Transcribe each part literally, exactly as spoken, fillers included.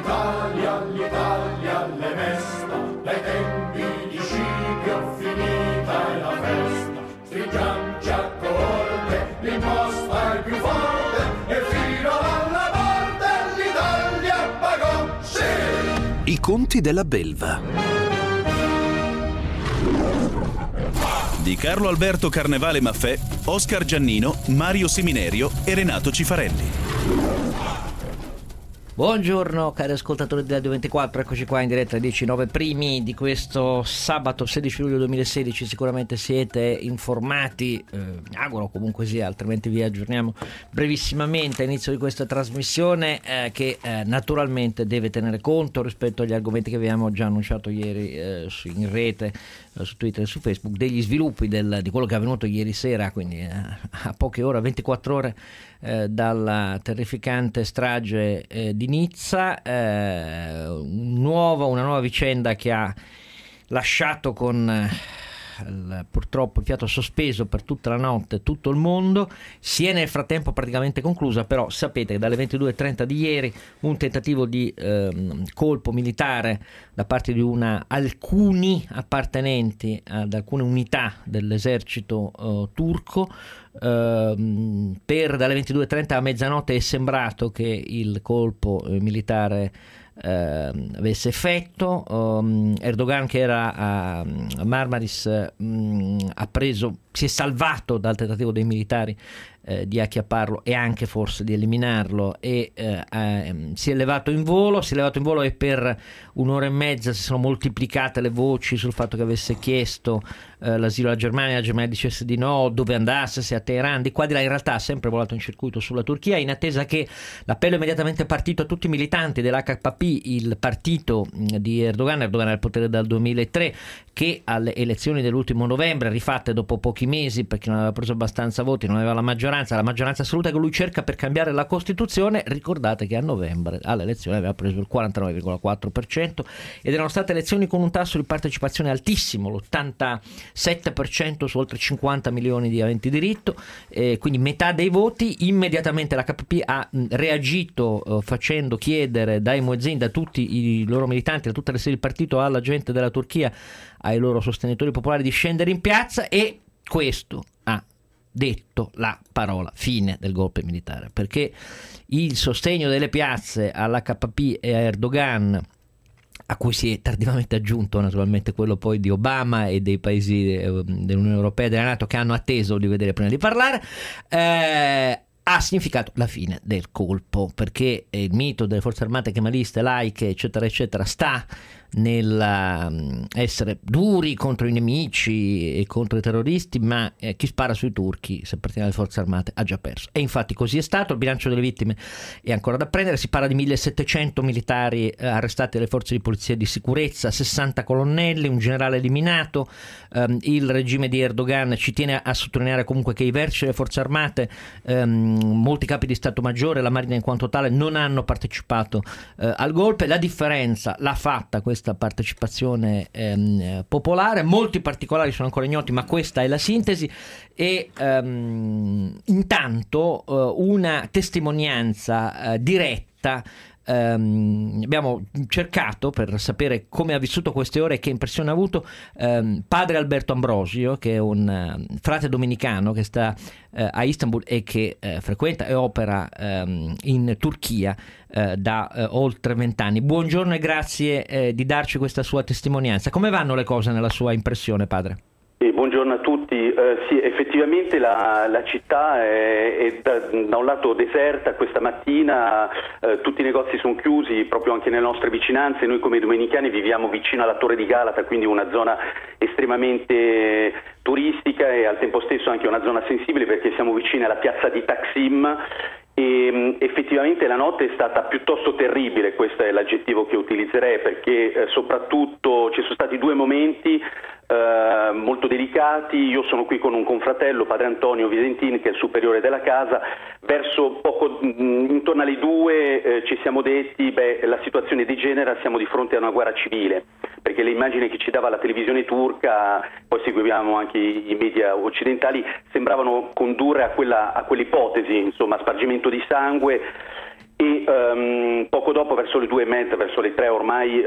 l'Italia, l'Italia le mesta, dai tempi di Scipio finita è la festa, stringiamoci a corte, l'imposta è più forte e fino alla morte l'Italia pagò, sì! I conti della belva di Carlo Alberto Carnevale Maffè, Oscar Giannino, Mario Seminerio e Renato Cifarelli. Buongiorno cari ascoltatori di Radio ventiquattro, eccoci qua in diretta ai diciannove primi di questo sabato sedici luglio duemilasedici. Sicuramente siete informati, eh, mi auguro comunque sia, altrimenti vi aggiorniamo brevissimamente all'inizio di questa trasmissione eh, che eh, naturalmente deve tenere conto rispetto agli argomenti che abbiamo già annunciato ieri eh, su, in rete, eh, su Twitter e su Facebook, degli sviluppi del, di quello che è avvenuto ieri sera, quindi eh, a poche ore, ventiquattro ore eh, dalla terrificante strage eh, di Nizza, eh, un nuovo, una nuova vicenda che ha lasciato con eh, il, purtroppo il fiato sospeso per tutta la notte tutto il mondo. Si è nel frattempo praticamente conclusa, però sapete che dalle ventidue e trenta di ieri un tentativo di eh, colpo militare da parte di una alcuni appartenenti ad alcune unità dell'esercito eh, turco. Uh, per dalle ventidue e trenta a mezzanotte è sembrato che il colpo eh, militare uh, avesse effetto. um, Erdogan, che era a, a Marmaris, um, ha preso, si è salvato dal tentativo dei militari eh, di acchiapparlo e anche forse di eliminarlo, e eh, eh, si è levato in volo si è levato in volo e per un'ora e mezza si sono moltiplicate le voci sul fatto che avesse chiesto eh, l'asilo alla Germania, la Germania dicesse di no, dove andasse, se a Teheran, di qua di là. In realtà ha sempre volato in circuito sulla Turchia, in attesa che l'appello immediatamente partito a tutti i militanti dell'H P P, il partito di Erdogan. Erdogan è al potere dal duemilatré, che alle elezioni dell'ultimo novembre, rifatte dopo pochi mesi perché non aveva preso abbastanza voti, non aveva la maggioranza, la maggioranza assoluta che lui cerca per cambiare la Costituzione. Ricordate che a novembre alle elezioni aveva preso il quarantanove virgola quattro per cento ed erano state elezioni con un tasso di partecipazione altissimo, l'ottantasette per cento su oltre cinquanta milioni di aventi diritto, eh, quindi metà dei voti. Immediatamente l'H P P ha mh, reagito eh, facendo chiedere dai muezzin, da tutti i loro militanti, da tutte le sedi del partito, alla gente della Turchia, ai loro sostenitori popolari, di scendere in piazza, e questo ha detto la parola fine del golpe militare, perché il sostegno delle piazze all'H P P e a Erdogan, a cui si è tardivamente aggiunto naturalmente quello poi di Obama e dei paesi dell'Unione Europea e della NATO, che hanno atteso di vedere prima di parlare, eh, ha significato la fine del colpo, perché il mito delle forze armate kemaliste, laiche, eccetera eccetera, sta nel essere duri contro i nemici e contro i terroristi, ma eh, chi spara sui turchi, se appartiene alle forze armate, ha già perso. E infatti così è stato. Il bilancio delle vittime è ancora da prendere, si parla di millesettecento militari eh, arrestati dalle forze di polizia e di sicurezza, sessanta colonnelli, un generale eliminato. Um, il regime di Erdogan ci tiene a sottolineare comunque che i vertici delle forze armate, um, molti capi di Stato Maggiore e la Marina in quanto tale, non hanno partecipato uh, al golpe. La differenza l'ha fatta questa partecipazione ehm, popolare. Molti particolari sono ancora ignoti, ma questa è la sintesi. E um, intanto uh, una testimonianza uh, diretta. Um, abbiamo cercato, per sapere come ha vissuto queste ore e che impressione ha avuto, um, padre Alberto Ambrosio, che è un uh, frate domenicano che sta uh, a Istanbul e che uh, frequenta e opera um, in Turchia uh, da uh, oltre vent'anni. Buongiorno e grazie uh, di darci questa sua testimonianza. Come vanno le cose nella sua impressione, padre? Eh, buongiorno a tutti. Eh, sì, effettivamente la, la città è, è da, da un lato deserta questa mattina, eh, tutti i negozi sono chiusi proprio anche nelle nostre vicinanze. Noi come domenicani viviamo vicino alla Torre di Galata, quindi una zona estremamente turistica e al tempo stesso anche una zona sensibile, perché siamo vicini alla piazza di Taksim. E effettivamente la notte è stata piuttosto terribile, questo è l'aggettivo che utilizzerei, perché eh, soprattutto ci sono stati due momenti eh, molto delicati. Io sono qui con un confratello, padre Antonio Visentin, che è il superiore della casa. Verso poco mh, intorno alle due eh, ci siamo detti, beh, la situazione degenera, siamo di fronte a una guerra civile, perché le immagini che ci dava la televisione turca, poi seguiamo anche i, i media occidentali, sembravano condurre a quella a quell'ipotesi, insomma, spargimento di sangue. E um, poco dopo, verso le due e mezza, verso le tre ormai,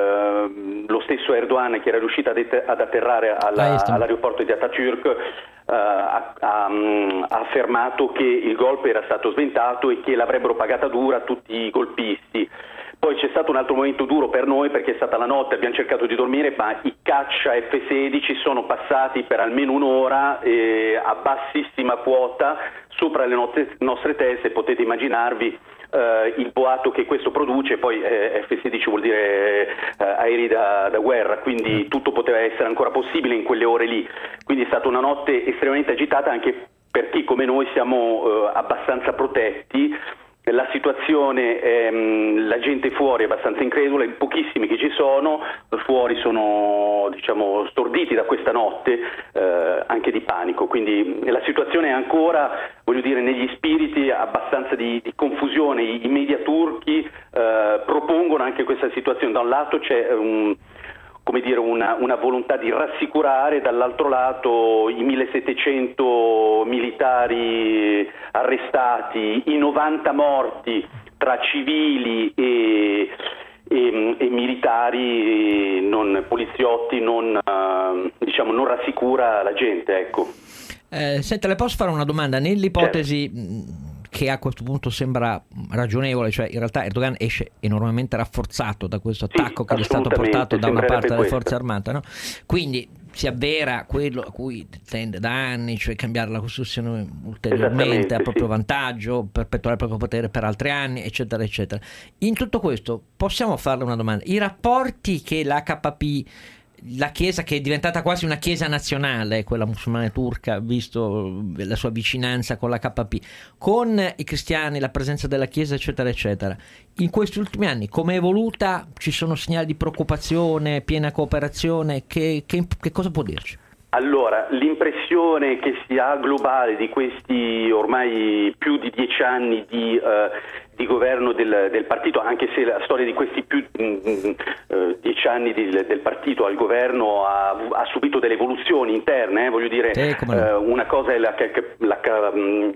eh, lo stesso Erdogan, che era riuscito ad, et- ad atterrare alla, all'aeroporto di Atatürk, eh, ha, ha, ha affermato che il golpe era stato sventato e che l'avrebbero pagata dura tutti i golpisti. Poi c'è stato un altro momento duro per noi, perché è stata la notte, abbiamo cercato di dormire, ma i caccia F sedici sono passati per almeno un'ora eh, a bassissima quota sopra le notte, nostre teste. Potete immaginarvi eh, il boato che questo produce. Poi eh, F sedici vuol dire eh, aerei da, da guerra, quindi tutto poteva essere ancora possibile in quelle ore lì. Quindi è stata una notte estremamente agitata, anche per chi come noi siamo eh, abbastanza protetti. La situazione, ehm, la gente fuori è abbastanza incredula, i pochissimi che ci sono fuori sono, diciamo, storditi da questa notte, eh, anche di panico. Quindi la situazione è ancora, voglio dire, negli spiriti abbastanza di, di confusione. I, i media turchi eh, propongono anche questa situazione. Da un lato c'è un come dire, una, una volontà di rassicurare, dall'altro lato i millesettecento militari arrestati, i novanta morti tra civili e, e, e militari, non, poliziotti, non, uh, diciamo, non rassicura la gente, ecco. Eh, senta, le posso fare una domanda? Nell'ipotesi... Certo. Che a questo punto sembra ragionevole, cioè in realtà Erdogan esce enormemente rafforzato da questo attacco sì, che gli è stato portato da una parte delle forze armate, no? Quindi si avvera quello a cui tende da anni, cioè cambiare la Costituzione ulteriormente a proprio sì. vantaggio, perpetuare il proprio potere per altri anni, eccetera eccetera. In tutto questo possiamo farle una domanda: i rapporti che l'H P, la chiesa che è diventata quasi una chiesa nazionale, quella musulmana turca, visto la sua vicinanza con l'H P, con i cristiani, la presenza della chiesa, eccetera eccetera, in questi ultimi anni come è evoluta? Ci sono segnali di preoccupazione, piena cooperazione? Che, che, che cosa può dirci? Allora, l'impressione che si ha globale di questi ormai più di dieci anni di eh, di governo del, del partito, anche se la storia di questi più mh, uh, dieci anni di, del partito al governo ha, ha subito delle evoluzioni interne, eh, voglio dire, eh, uh, una cosa è la, la, la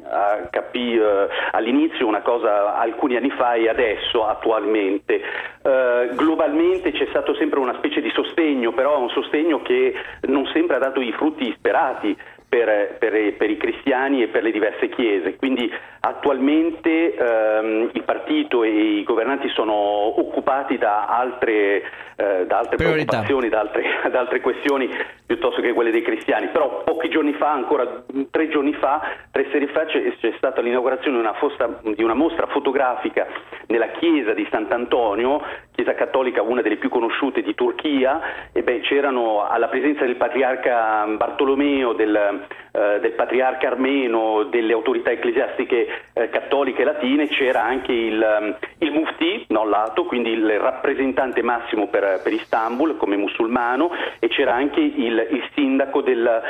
H P uh, all'inizio, una cosa alcuni anni fa e adesso attualmente. Uh, globalmente c'è stato sempre una specie di sostegno, però un sostegno che non sempre ha dato i frutti sperati per, per, per i cristiani e per le diverse chiese. Quindi attualmente ehm, il partito e i governanti sono occupati da altre, eh, da altre preoccupazioni, da altre, da altre questioni piuttosto che quelle dei cristiani. Però pochi giorni fa, ancora tre giorni fa, tre sere fa, c'è, c'è stata l'inaugurazione di una, fosta, di una mostra fotografica nella chiesa di Sant'Antonio, chiesa cattolica, una delle più conosciute di Turchia. E beh, c'erano alla presenza del patriarca Bartolomeo, del, eh, del patriarca armeno, delle autorità ecclesiastiche eh, cattoliche latine, c'era anche il, il Mufti, non lato, quindi il rappresentante massimo per, per Istanbul come musulmano, e c'era anche il, il sindaco del,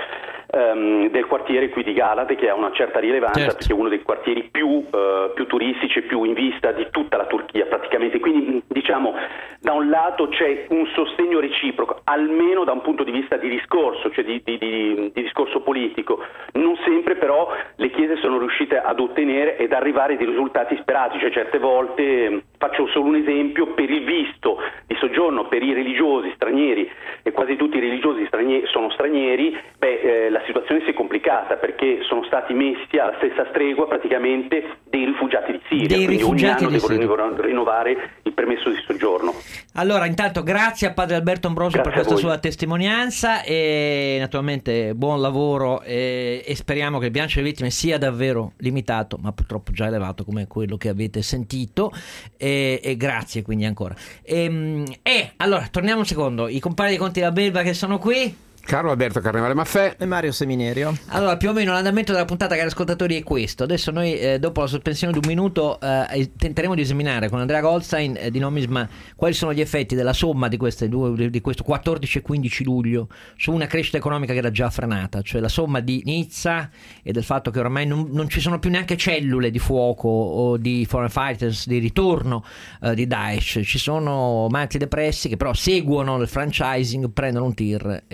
um, del quartiere qui di Galate, che ha una certa rilevanza, certo, perché è uno dei quartieri più, uh, più turistici e più in vista di tutta la Turchia praticamente. Quindi diciamo, da un lato c'è un sostegno reciproco, almeno da un punto di vista di discorso, cioè di, di, di, di discorso politico. Non sempre però le chiese sono riuscite ad ottenere ed arrivare dei risultati sperati, cioè certe volte, faccio solo un esempio, per il visto di soggiorno per i religiosi stranieri, e quasi tutti i religiosi stranieri sono stranieri, beh, eh, la situazione si è complicata, perché sono stati messi alla stessa stregua praticamente dei rifugiati di Siria, dei quindi ogni anno devono Siria. rinnovare il permesso di soggiorno. Allora, intanto grazie a padre Alberto Ambrosio grazie per questa sua testimonianza, e naturalmente buon lavoro, e, e speriamo che il bilancio delle vittime sia davvero limitato, ma purtroppo già elevato come quello che avete sentito, e, e grazie quindi ancora. E, e allora torniamo un secondo, i compagni dei Conti della Belva che sono qui, Carlo Alberto Carnevale Maffè e Mario Seminerio. Allora, più o meno l'andamento della puntata, cari ascoltatori, è questo. Adesso noi, eh, dopo la sospensione di un minuto, eh, tenteremo di esaminare con Andrea Goldstein eh, di Nomisma quali sono gli effetti della somma di, queste due, di questo quattordici e quindici luglio su una crescita economica che era già frenata, cioè la somma di Nizza e del fatto che ormai non, non ci sono più neanche cellule di fuoco o di foreign fighters di ritorno eh, di Daesh. Ci sono matti depressi che però seguono il franchising, prendono un tir e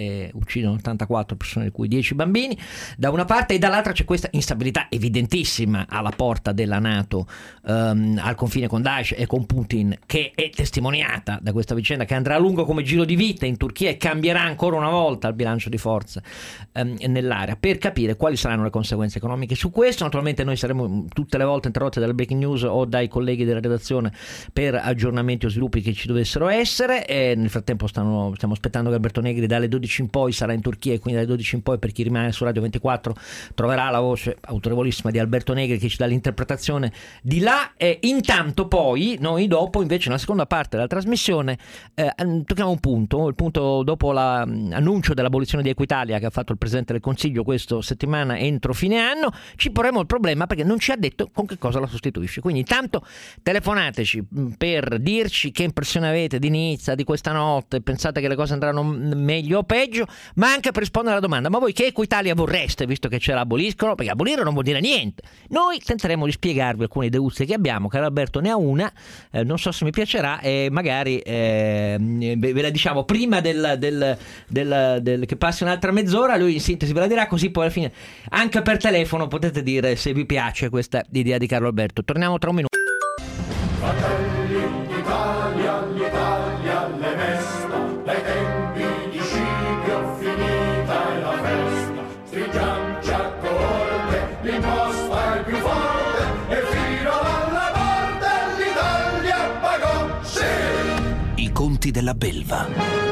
uccidono ottantaquattro persone, di cui dieci bambini, da una parte, e dall'altra c'è questa instabilità evidentissima alla porta della NATO, um, al confine con Daesh e con Putin, che è testimoniata da questa vicenda che andrà a lungo come giro di vita in Turchia e cambierà ancora una volta il bilancio di forza um, nell'area, per capire quali saranno le conseguenze economiche. Su questo naturalmente noi saremo tutte le volte interrotti dalle breaking news o dai colleghi della redazione per aggiornamenti o sviluppi che ci dovessero essere, e nel frattempo stanno, stiamo aspettando che Alberto Negri dalle dodici in poi sarà in Turchia, e quindi dalle dodici in poi, per chi rimane su Radio ventiquattro, troverà la voce autorevolissima di Alberto Negri che ci dà l'interpretazione di là. E intanto poi noi dopo invece nella seconda parte della trasmissione eh, tocchiamo un punto, il punto dopo l'annuncio dell'abolizione di Equitalia che ha fatto il Presidente del Consiglio questa settimana entro fine anno. Ci porremo il problema perché non ci ha detto con che cosa la sostituisce, quindi intanto telefonateci per dirci che impressione avete di Nizza, di questa notte, pensate che le cose andranno meglio o peggio, ma anche per rispondere alla domanda: ma voi che Equitalia vorreste visto che ce la aboliscono? Perché abolire non vuol dire niente. Noi tenteremo di spiegarvi alcune deuzie che abbiamo, che Alberto ne ha una, eh, non so se mi piacerà, e magari eh, ve la diciamo prima del, del, del, del che passi un'altra mezz'ora, lui in sintesi ve la dirà, così poi alla fine anche per telefono potete dire se vi piace questa idea di Carlo Alberto. Torniamo tra un minuto. Fratelli d'Italia, l'Italia le mesta, dai tempi di Scipio finita è la festa. Stringiamoci a corte, l'imposta è più forte, e fino alla morte l'Italia pagò, sì! I conti della belva.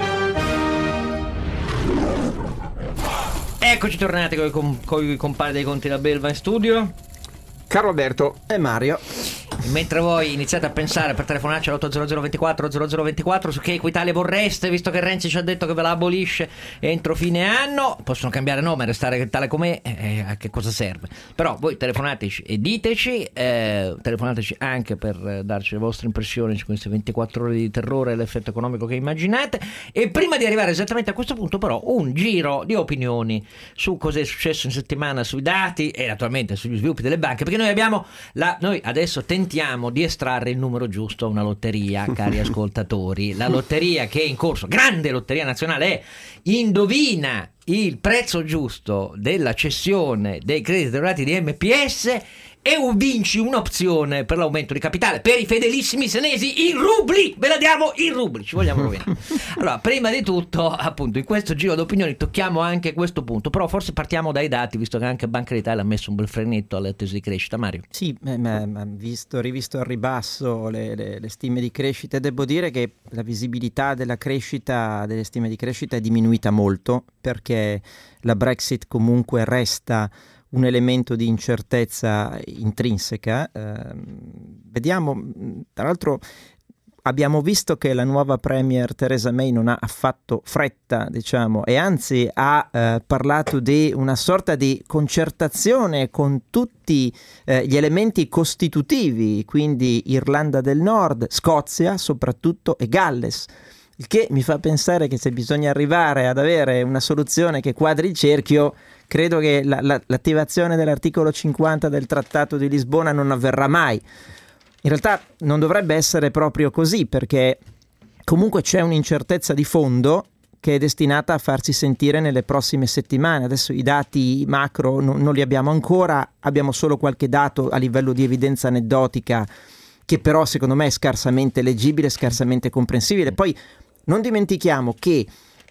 Eccoci tornati con i compari dei conti della belva in studio, Carlo Alberto e Mario. Mentre voi iniziate a pensare per telefonarci all'otto zero zero ventiquattro zero zero ventiquattro su che Equitalia vorreste, visto che Renzi ci ha detto che ve la abolisce entro fine anno, possono cambiare nome e restare tale com'è, eh, a che cosa serve? Però voi telefonateci e diteci, eh, telefonateci anche per darci le vostre impressioni su queste ventiquattro ore di terrore e l'effetto economico che immaginate. E prima di arrivare esattamente a questo punto però un giro di opinioni su cosa è successo in settimana, sui dati e naturalmente sugli sviluppi delle banche, perché noi abbiamo la, noi adesso tentiamo di estrarre il numero giusto a una lotteria, cari ascoltatori. La lotteria che è in corso, grande lotteria nazionale, è Indovina il prezzo giusto della cessione dei crediti erogati di M P S e vinci un'opzione per l'aumento di capitale per i fedelissimi senesi in rubli. Ve la diamo in rubli, ci vogliamo rovinare. Allora, prima di tutto, appunto, in questo giro d'opinioni tocchiamo anche questo punto, però forse partiamo dai dati, visto che anche Banca d'Italia ha messo un bel frenetto alle attese di crescita. Mario? Sì, ma, ma visto, rivisto al ribasso le, le, le stime di crescita, devo dire che la visibilità della crescita, delle stime di crescita è diminuita molto, perché la Brexit comunque resta un elemento di incertezza intrinseca. Eh, vediamo, tra l'altro abbiamo visto che la nuova Premier Theresa May non ha affatto fretta, diciamo, e anzi ha eh, parlato di una sorta di concertazione con tutti eh, gli elementi costitutivi, quindi Irlanda del Nord, Scozia soprattutto e Galles. Il che mi fa pensare che se bisogna arrivare ad avere una soluzione che quadri il cerchio, credo che la, la, l'attivazione dell'articolo cinquanta del Trattato di Lisbona non avverrà mai. In realtà non dovrebbe essere proprio così, perché comunque c'è un'incertezza di fondo che è destinata a farsi sentire nelle prossime settimane. Adesso i dati macro non, non li abbiamo ancora, abbiamo solo qualche dato a livello di evidenza aneddotica che però secondo me è scarsamente leggibile, scarsamente comprensibile. Poi non dimentichiamo che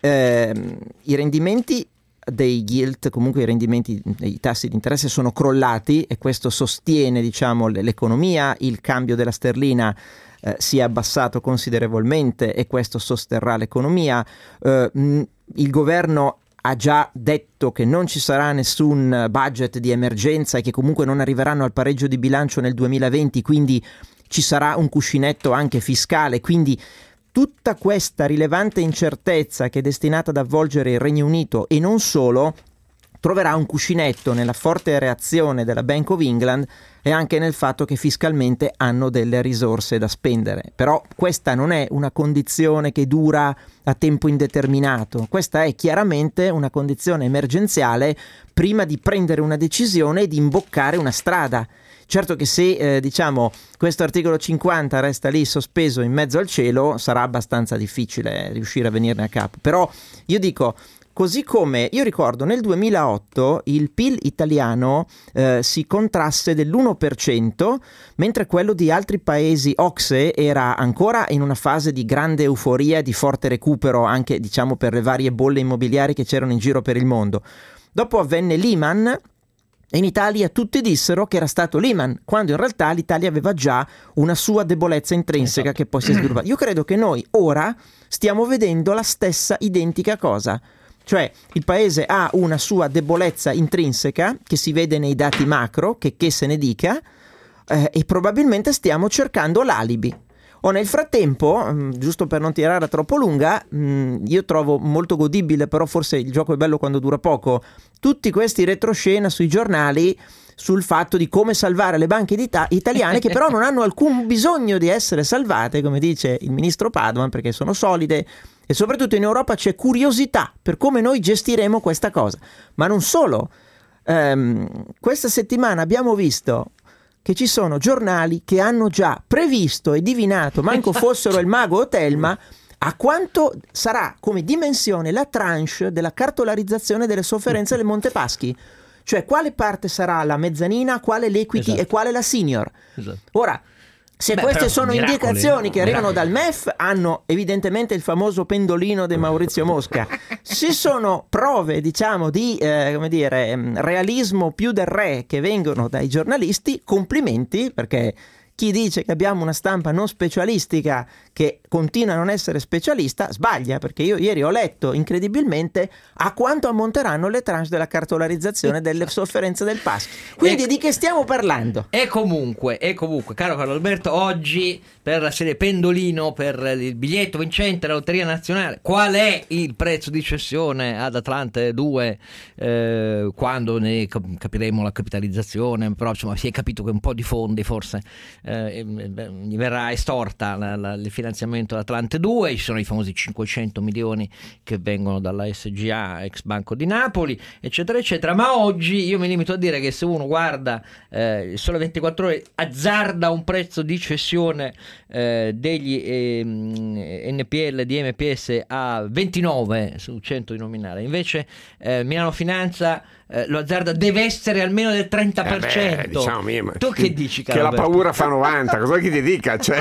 eh, i rendimenti dei gilt, comunque i rendimenti dei tassi di interesse sono crollati e questo sostiene, diciamo, l'economia. Il cambio della sterlina eh, si è abbassato considerevolmente e questo sosterrà l'economia. Eh, mh, il governo ha già detto che non ci sarà nessun budget di emergenza e che comunque non arriveranno al pareggio di bilancio nel duemilaventi, quindi ci sarà un cuscinetto anche fiscale. Quindi tutta questa rilevante incertezza che è destinata ad avvolgere il Regno Unito e non solo troverà un cuscinetto nella forte reazione della Bank of England e anche nel fatto che fiscalmente hanno delle risorse da spendere. Però questa non è una condizione che dura a tempo indeterminato, questa è chiaramente una condizione emergenziale prima di prendere una decisione e di imboccare una strada. Certo che se eh, diciamo questo articolo cinquanta resta lì sospeso in mezzo al cielo sarà abbastanza difficile riuscire a venirne a capo, però io dico Così come io ricordo nel duemilaotto il P I L italiano eh, si contrasse dell'uno per cento, mentre quello di altri paesi O C S E era ancora in una fase di grande euforia, di forte recupero, anche diciamo per le varie bolle immobiliari che c'erano in giro per il mondo. Dopo avvenne Lehman e in Italia tutti dissero che era stato Lehman, quando in realtà l'Italia aveva già una sua debolezza intrinseca, esatto, che poi si è sviluppata. Io credo che noi ora stiamo vedendo la stessa identica cosa. Cioè il paese ha una sua debolezza intrinseca che si vede nei dati macro, che, che se ne dica, eh, e probabilmente stiamo cercando l'alibi. O nel frattempo, mh, giusto per non tirarla troppo lunga, mh, io trovo molto godibile, però forse il gioco è bello quando dura poco, tutti questi retroscena sui giornali sul fatto di come salvare le banche d'Ita- italiane che però non hanno alcun bisogno di essere salvate, come dice il ministro Padoan, perché sono solide. E soprattutto in Europa c'è curiosità per come noi gestiremo questa cosa. Ma non solo, ehm, questa settimana abbiamo visto che ci sono giornali che hanno già previsto e divinato, manco fossero il mago o Telma, a quanto sarà come dimensione la tranche della cartolarizzazione delle sofferenze del Montepaschi. Cioè quale parte sarà la mezzanina, quale l'equity, esatto, e quale la senior. Esatto. Ora, se Beh, queste sono miracoli, indicazioni che arrivano miracoli. dal M E F, hanno evidentemente il famoso pendolino di Maurizio Mosca. Se sono prove, diciamo, di eh, come dire, realismo più del re che vengono dai giornalisti, complimenti, perché chi dice che abbiamo una stampa non specialistica che continua a non essere specialista sbaglia, perché io ieri ho letto incredibilmente a quanto ammonteranno le tranche della cartolarizzazione delle sofferenze del Paschi. Quindi e, di che stiamo parlando? E comunque, e comunque, caro Carlo Alberto, oggi per la serie pendolino, per il biglietto vincente della Lotteria Nazionale, qual è il prezzo di cessione ad Atlante due, eh, quando ne capiremo la capitalizzazione, però insomma si è capito che un po' di fondi forse eh, gli verrà estorta la, la, il finanziamento ad Atlante due, ci sono i famosi cinquecento milioni che vengono dalla S G A, ex Banco di Napoli, eccetera eccetera. Ma oggi io mi limito a dire che se uno guarda eh, il Sole ventiquattro Ore, azzarda un prezzo di cessione eh, degli eh, N P L di M P S a ventinove su cento di nominale, invece eh, Milano Finanza eh, lo azzarda deve essere almeno del trenta per cento. Eh beh, diciamo, io, tu che dici, Carlo? Che la paura fa novanta, cosa che ti dica? Cioè,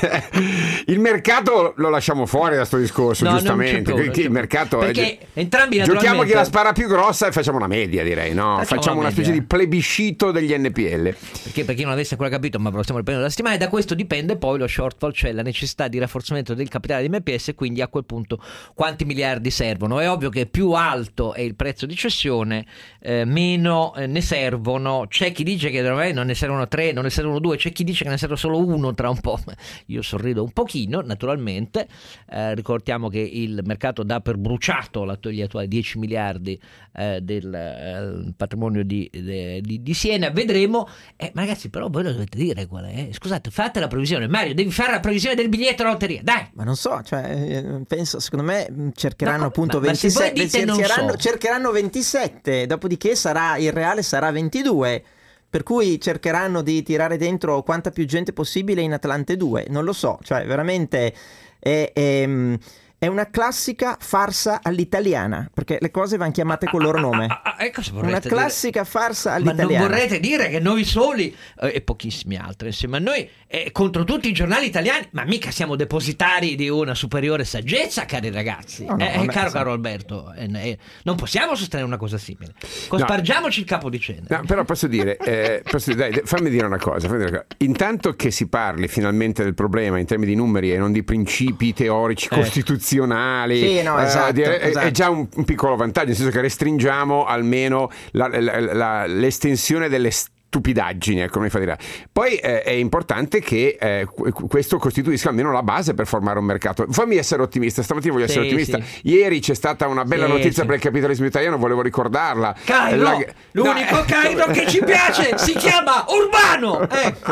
il mercato lo lasciamo fuori da sto discorso, no, giustamente. Più, il mercato perché è, entrambi giochiamo chi la spara più grossa e facciamo una media, direi, no? Facciamo, facciamo una, una specie di plebiscito degli N P L. Perché per chi non avesse ancora capito, ma ve lo stiamo riprendendo da settimana, e da questo dipende poi lo shortfall, cioè la necessità di rafforzamento del capitale di M P S, quindi a quel punto quanti miliardi servono. È ovvio che più alto è il prezzo di cessione, eh, meno eh, ne servono. C'è chi dice che non ne servono tre, non ne servono due, c'è chi dice che ne serve solo uno tra un po'. Io sorrido un pochino, naturalmente. Eh, ricordiamo che il mercato dà per bruciato la toglia attuale dieci miliardi eh, del eh, patrimonio di, de, di, di Siena. Vedremo. Eh, ma ragazzi, però voi lo dovete dire qual è. Scusate, fate la previsione. Mario, devi fare la previsione del biglietto alla lotteria, dai. Ma non so, cioè, penso, secondo me cercheranno no, appunto ma, ventisette, ma cercheranno, so. cercheranno ventisette, dopodiché sarà il reale sarà ventidue. Per cui cercheranno di tirare dentro quanta più gente possibile in Atlante due, non lo so, cioè veramente è, è, è una classica farsa all'italiana, perché le cose vanno chiamate col loro nome. Ah, ah, ah, cosa una classica dire? farsa all'italiana. Ma non vorrete dire che noi soli eh, e pochissimi altri insieme a noi eh, contro tutti i giornali italiani, ma mica siamo depositari di una superiore saggezza, cari ragazzi. No, no, eh, vabbè, caro sì. Caro Alberto, eh, eh, non possiamo sostenere una cosa simile. Cospargiamoci no. il capo di cena. No, però posso dire, eh, posso dire dai, fammi dire una cosa, fammi dire una cosa. Intanto che si parli finalmente del problema in termini di numeri e non di principi teorici eh. costituzionali, sì, no, esatto, eh, è, esatto. è già un, un piccolo vantaggio, nel senso che restringiamo almeno la, la, la, l'estensione delle stupidaggini, ecco, mi fa dire. Poi eh, è importante che eh, questo costituisca almeno la base per formare un mercato. Fammi essere ottimista, stamattina voglio essere sì, ottimista. Sì. Ieri c'è stata una bella sì, notizia sì. per il capitalismo italiano, volevo ricordarla. Cairo, la... l'unico no. Cairo che ci piace si chiama Urbano. Ecco.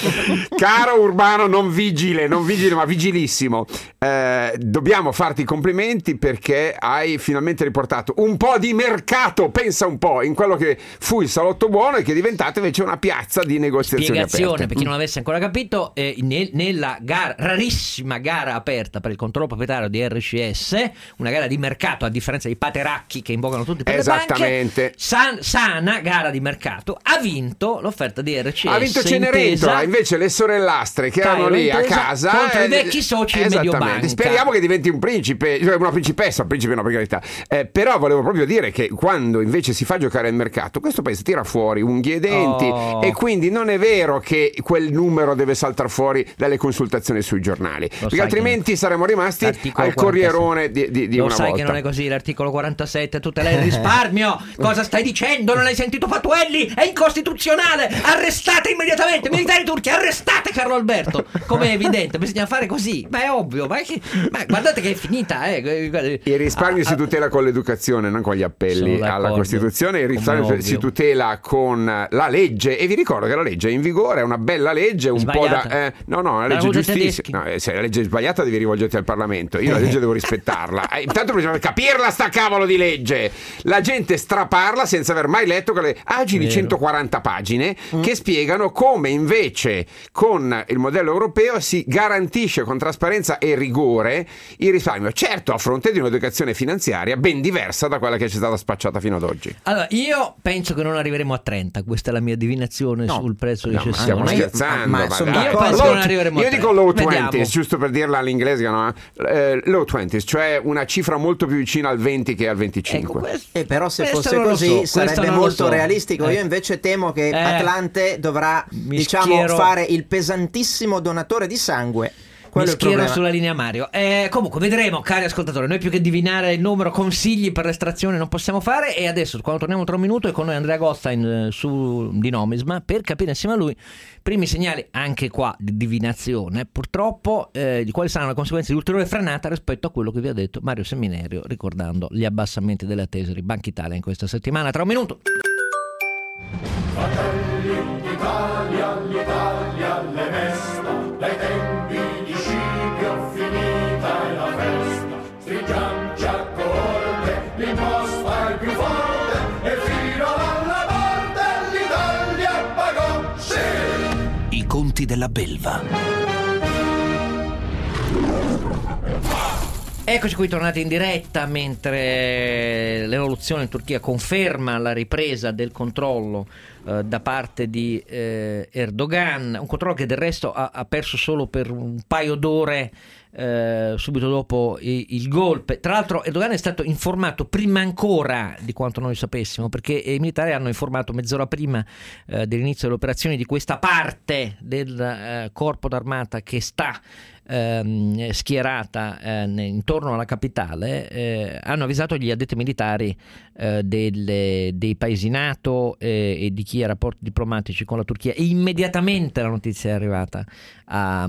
Caro Urbano, non vigile, non vigile, ma vigilissimo. Eh, dobbiamo farti i complimenti perché hai finalmente riportato un po' di mercato, pensa un po', in quello che fu il salotto buono e che è diventato invece una piazza di negoziazioni Spiegazione aperte. per chi non avesse ancora capito, eh, nel- nella gara, rarissima gara aperta per il controllo proprietario di R C S, una gara di mercato a differenza di pateracchi che invocano tutti per le banche, Esattamente. san- sana gara di mercato, ha vinto l'offerta di R C S, Ha vinto Cenerentola, invece le sorellastre che erano Cairo lì a intesa casa contro i eh, vecchi soci di esattamente. Mediobanca. Speriamo che diventi un principe, cioè una principessa, un principe no, per carità. Eh, però volevo proprio dire che quando invece si fa giocare al mercato, questo paese tira fuori unghie e denti, Oh. e quindi non è vero che quel numero deve saltare fuori dalle consultazioni sui giornali, perché sai altrimenti che- saremmo rimasti L'articolo al corrierone di, di, di Lo una sai volta. che non è così, l'articolo quarantasette, tutela del risparmio. Cosa stai dicendo? Non hai sentito Patuelli? È incostituzionale. Arrestate immediatamente, militari turchi, arrestate Carlo Alberto. Come è evidente, bisogna fare così. Ma è ovvio, ma, è che, ma guardate che è finita, eh. Il risparmio Ah, si ah, tutela con l'educazione, non con gli appelli Sono d'accordo. alla Costituzione. Il risparmio Come si ovvio. tutela con la legge, e vi ricordo che la legge è in vigore, è una bella legge, un Sbagliata. po' da eh, no no, una L'hanno legge avuto i giustissima. No, eh, se la legge è sbagliata devi rivolgerti al Parlamento. Io la legge devo rispettarla. Eh, intanto bisogna capirla sta cavolo di legge. La gente straparla senza aver mai letto quelle agili Vero. centoquaranta pagine che spiegano come invece con il modello europeo si garantisce con trasparenza e rigore il risparmio, certo a fronte di un'educazione finanziaria ben diversa da quella che ci è stata spacciata fino ad oggi. Allora, io penso che non arriveremo a trenta, questa è la mia divinazione No. sul prezzo di No, ma cessione. stiamo ma io- scherzando, ma ma sono dai. d'accordo. Io penso che Low- non arriveremo a io trenta. dico low Vediamo. venti, giusto per dirla all'inglese, no? Eh, low venti, cioè una cifra molto più vicina al venti che al Ecco, venticinque. questo- E però se questo fosse non lo così so, questo sarebbe non lo molto so. realistico. Eh. Io invece temo che Eh. Atlante dovrà, Mi diciamo, schiero- fare il pesantissimo donatore di sangue. Mi Quello è il schiero problema. sulla linea Mario. Eh, comunque vedremo, cari ascoltatori. Noi più che divinare il numero, consigli per l'estrazione non possiamo fare. E adesso, quando torniamo tra un minuto, è con noi Andrea Goldstein eh, su Dinomisma per capire insieme a lui primi segnali, anche qua, di divinazione. Purtroppo, eh, di quali saranno le conseguenze di ulteriore frenata rispetto a quello che vi ha detto Mario Seminerio, ricordando gli abbassamenti delle attese di Banca Italia in questa settimana. Tra un minuto. Fratelli d'Italia, l'Italia le mesta, dai tempi di Scipio finita è la festa. Stringiamoci a coorte, l'imposta è più forte, e fino alla morte l'Italia pagò, sì! I conti della belva. Eccoci qui tornati in diretta mentre l'evoluzione in Turchia conferma la ripresa del controllo eh, da parte di eh, Erdogan, un controllo che del resto ha, ha perso solo per un paio d'ore eh, subito dopo i, il golpe. Tra l'altro Erdogan è stato informato prima ancora di quanto noi sapessimo, perché i militari hanno informato mezz'ora prima eh, dell'inizio delle operazioni di questa parte del eh, corpo d'armata che sta Ehm, schierata eh, intorno alla capitale. Eh, hanno avvisato gli addetti militari eh, delle, dei paesi NATO eh, e di chi ha rapporti diplomatici con la Turchia, e immediatamente la notizia è arrivata a,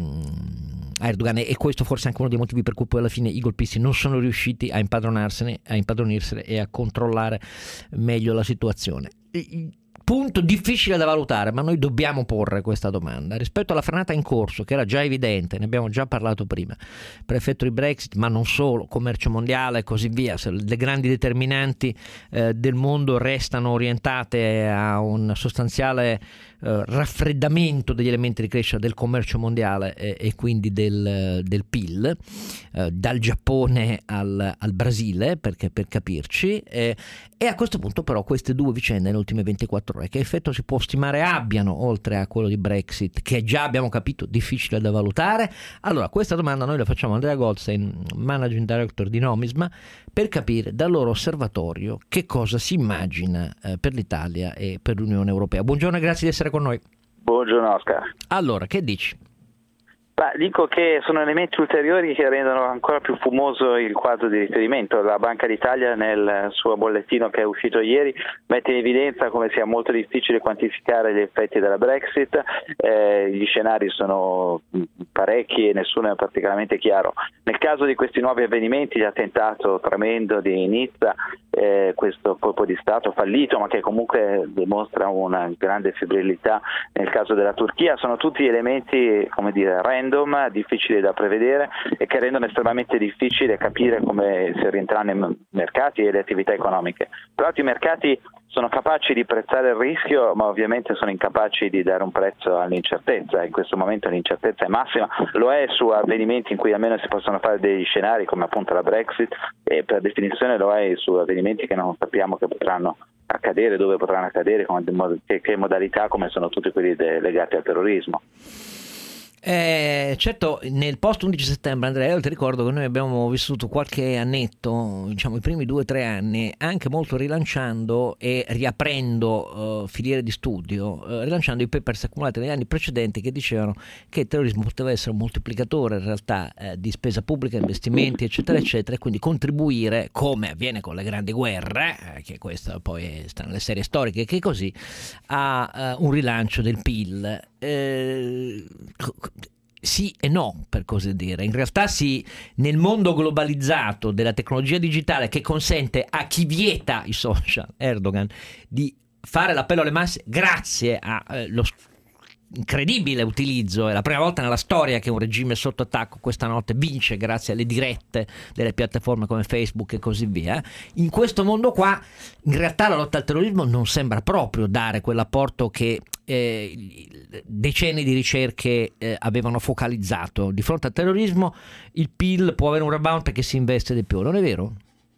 a Erdogan, e questo forse è anche uno dei motivi per cui poi alla fine i golpisti non sono riusciti a impadronarsene, a impadronirsene e a controllare meglio la situazione. Punto difficile da valutare, ma noi dobbiamo porre questa domanda rispetto alla frenata in corso, che era già evidente, ne abbiamo già parlato prima, per effetto di Brexit, ma non solo, commercio mondiale e così via. Se le grandi determinanti eh, del mondo restano orientate a un sostanziale eh, raffreddamento degli elementi di crescita del commercio mondiale e, e quindi del, del P I L, eh, dal Giappone al, al Brasile, perché per capirci, eh, e a questo punto però queste due vicende nelle ultime ventiquattro ore, che effetto si può stimare abbiano, oltre a quello di Brexit, che già abbiamo capito difficile da valutare? Allora, questa domanda noi la facciamo a Andrea Goldstein, Managing Director di Nomisma, per capire dal loro osservatorio che cosa si immagina eh, per l'Italia e per l'Unione Europea. Buongiorno e grazie di essere con noi. Buongiorno Oscar. Allora, che dici? Beh, dico che sono elementi ulteriori che rendono ancora più fumoso il quadro di riferimento. La Banca d'Italia nel suo bollettino che è uscito ieri mette in evidenza come sia molto difficile quantificare gli effetti della Brexit, eh, gli scenari sono parecchi e nessuno è particolarmente chiaro. Nel caso di questi nuovi avvenimenti, l'attentato tremendo di Nizza, eh, questo colpo di Stato fallito ma che comunque dimostra una grande febrilità nel caso della Turchia, sono tutti elementi, come dire, random, difficili da prevedere e che rendono estremamente difficile capire come si rientrano nei mercati e le attività economiche. Tra l'altro i mercati sono capaci di prezzare il rischio, ma ovviamente sono incapaci di dare un prezzo all'incertezza. In questo momento l'incertezza è massima, lo è su avvenimenti in cui almeno si possono fare degli scenari come appunto la Brexit, e per definizione lo è su avvenimenti che non sappiamo che potranno accadere, dove potranno accadere, con che, che modalità, come sono tutti quelli de, legati al terrorismo. Eh, certo, nel post undici settembre, Andrea, io ti ricordo che noi abbiamo vissuto qualche annetto, diciamo i primi due o tre anni, anche molto rilanciando e riaprendo uh, filiere di studio, uh, rilanciando i papers accumulati negli anni precedenti che dicevano che il terrorismo poteva essere un moltiplicatore in realtà eh, di spesa pubblica, investimenti eccetera eccetera, e quindi contribuire, come avviene con le grandi guerre, eh, che questo poi sta nelle serie storiche, che è così, a uh, un rilancio del P I L. Eh, sì e no, per così dire. In realtà sì, nel mondo globalizzato della tecnologia digitale, che consente a chi vieta i social, Erdogan, di fare l'appello alle masse grazie allo eh, incredibile utilizzo, è la prima volta nella storia che un regime sotto attacco questa notte vince grazie alle dirette delle piattaforme come Facebook e così via. In questo mondo qua in realtà la lotta al terrorismo non sembra proprio dare quell'apporto che eh, decenni di ricerche eh, avevano focalizzato. Di fronte al terrorismo il P I L può avere un rebound perché si investe di più, non è vero?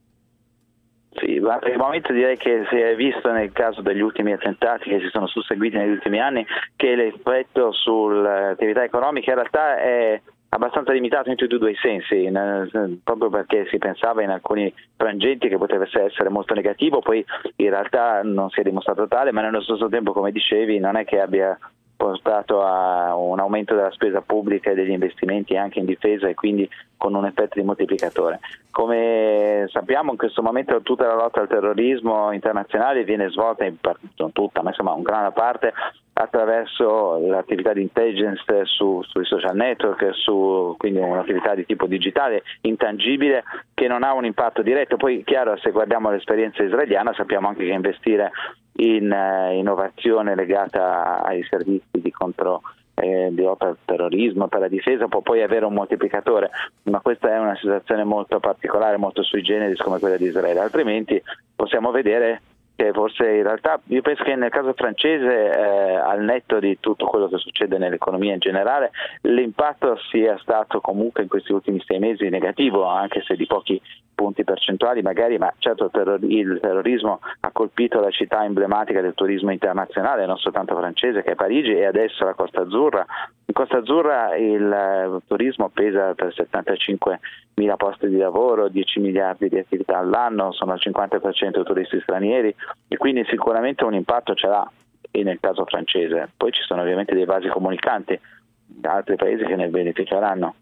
Sì, ma per il momento direi che si è visto nel caso degli ultimi attentati che si sono susseguiti negli ultimi anni che l'effetto sull'attività economica in realtà è abbastanza limitato in tutti e due i sensi, proprio perché si pensava in alcuni frangenti che potesse essere molto negativo, poi in realtà non si è dimostrato tale, ma nello stesso tempo, come dicevi, non è che abbia portato a un aumento della spesa pubblica e degli investimenti anche in difesa, e quindi con un effetto di moltiplicatore. Come sappiamo, in questo momento tutta la lotta al terrorismo internazionale viene svolta, in part- non tutta, ma insomma un grande parte, attraverso l'attività di intelligence su, sui social network, su, quindi un'attività di tipo digitale, intangibile, che non ha un impatto diretto. Poi chiaro, se guardiamo l'esperienza israeliana, sappiamo anche che investire in eh, innovazione legata ai servizi di contro eh, di lotta al terrorismo per la difesa può poi avere un moltiplicatore, ma questa è una situazione molto particolare, molto sui generis come quella di Israele. Altrimenti possiamo vedere che forse in realtà, io penso che nel caso francese, eh, al netto di tutto quello che succede nell'economia in generale, l'impatto sia stato comunque in questi ultimi sei mesi negativo, anche se di pochi punti percentuali magari, ma certo il terrorismo ha colpito la città emblematica del turismo internazionale, non soltanto francese, che è Parigi, e adesso la Costa Azzurra. In Costa Azzurra il turismo pesa per settantacinque mila posti di lavoro, dieci miliardi di attività all'anno, sono il cinquanta per cento turisti stranieri, e quindi sicuramente un impatto ce l'ha nel caso francese. Poi ci sono ovviamente dei vasi comunicanti da altri paesi che ne beneficeranno.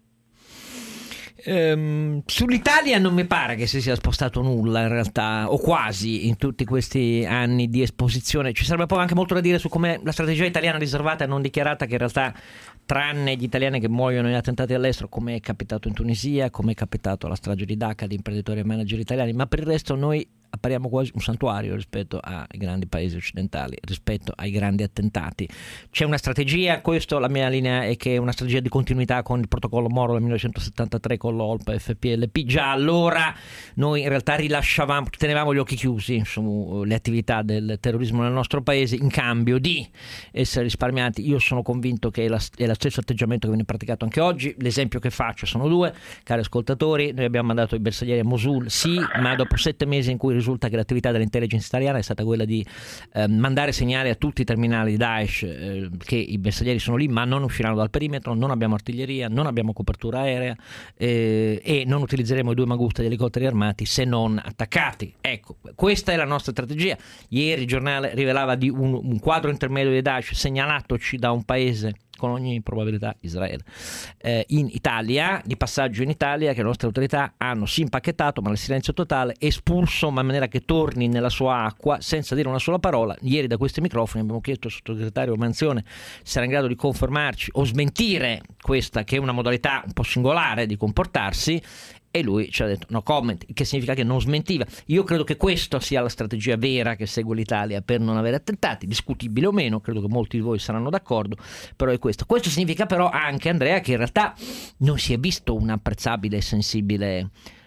Um, sull'Italia non mi pare che si sia spostato nulla in realtà, o quasi, in tutti questi anni di esposizione. Ci sarebbe poi anche molto da dire su come la strategia italiana riservata e non dichiarata, che in realtà, tranne gli italiani che muoiono in attentati all'estero, come è capitato in Tunisia, come è capitato alla strage di Dacca di imprenditori e manager italiani, ma per il resto noi appariamo quasi un santuario rispetto ai grandi paesi occidentali, rispetto ai grandi attentati. C'è una strategia, questo la mia linea è che è una strategia di continuità con il protocollo Moro del millenovecentosettantatré, con l'O L P, F P L P. Già allora noi in realtà rilasciavamo, tenevamo gli occhi chiusi sulle attività del terrorismo nel nostro paese, in cambio di essere risparmiati. Io sono convinto che è, la, è lo stesso atteggiamento che viene praticato anche oggi. L'esempio che faccio sono due, cari ascoltatori. Noi abbiamo mandato i bersaglieri a Mosul, sì, ma dopo sette mesi in cui risulta che l'attività dell'intelligence italiana è stata quella di eh, mandare segnali a tutti i terminali di Daesh eh, che i bersaglieri sono lì, ma non usciranno dal perimetro, non abbiamo artiglieria, non abbiamo copertura aerea eh, e non utilizzeremo i due Magusta di elicotteri armati se non attaccati. Ecco, questa è la nostra strategia. Ieri il giornale rivelava di un, un quadro intermedio di Daesh segnalatoci da un paese, con ogni probabilità Israele, eh, in Italia, di passaggio in Italia, che le nostre autorità hanno sì impacchettato, ma nel silenzio totale, espulso, ma in maniera che torni nella sua acqua senza dire una sola parola. Ieri da questi microfoni abbiamo chiesto al sottosegretario Manzione se era in grado di confermarci o smentire questa, che è una modalità un po' singolare di comportarsi, e lui ci ha detto no comment, che significa che non smentiva. Io credo che questa sia la strategia vera che segue l'Italia per non avere attentati, discutibile o meno, credo che molti di voi saranno d'accordo, però è questo. Questo significa però anche, Andrea, che in realtà non si è visto un apprezzabile e sensibile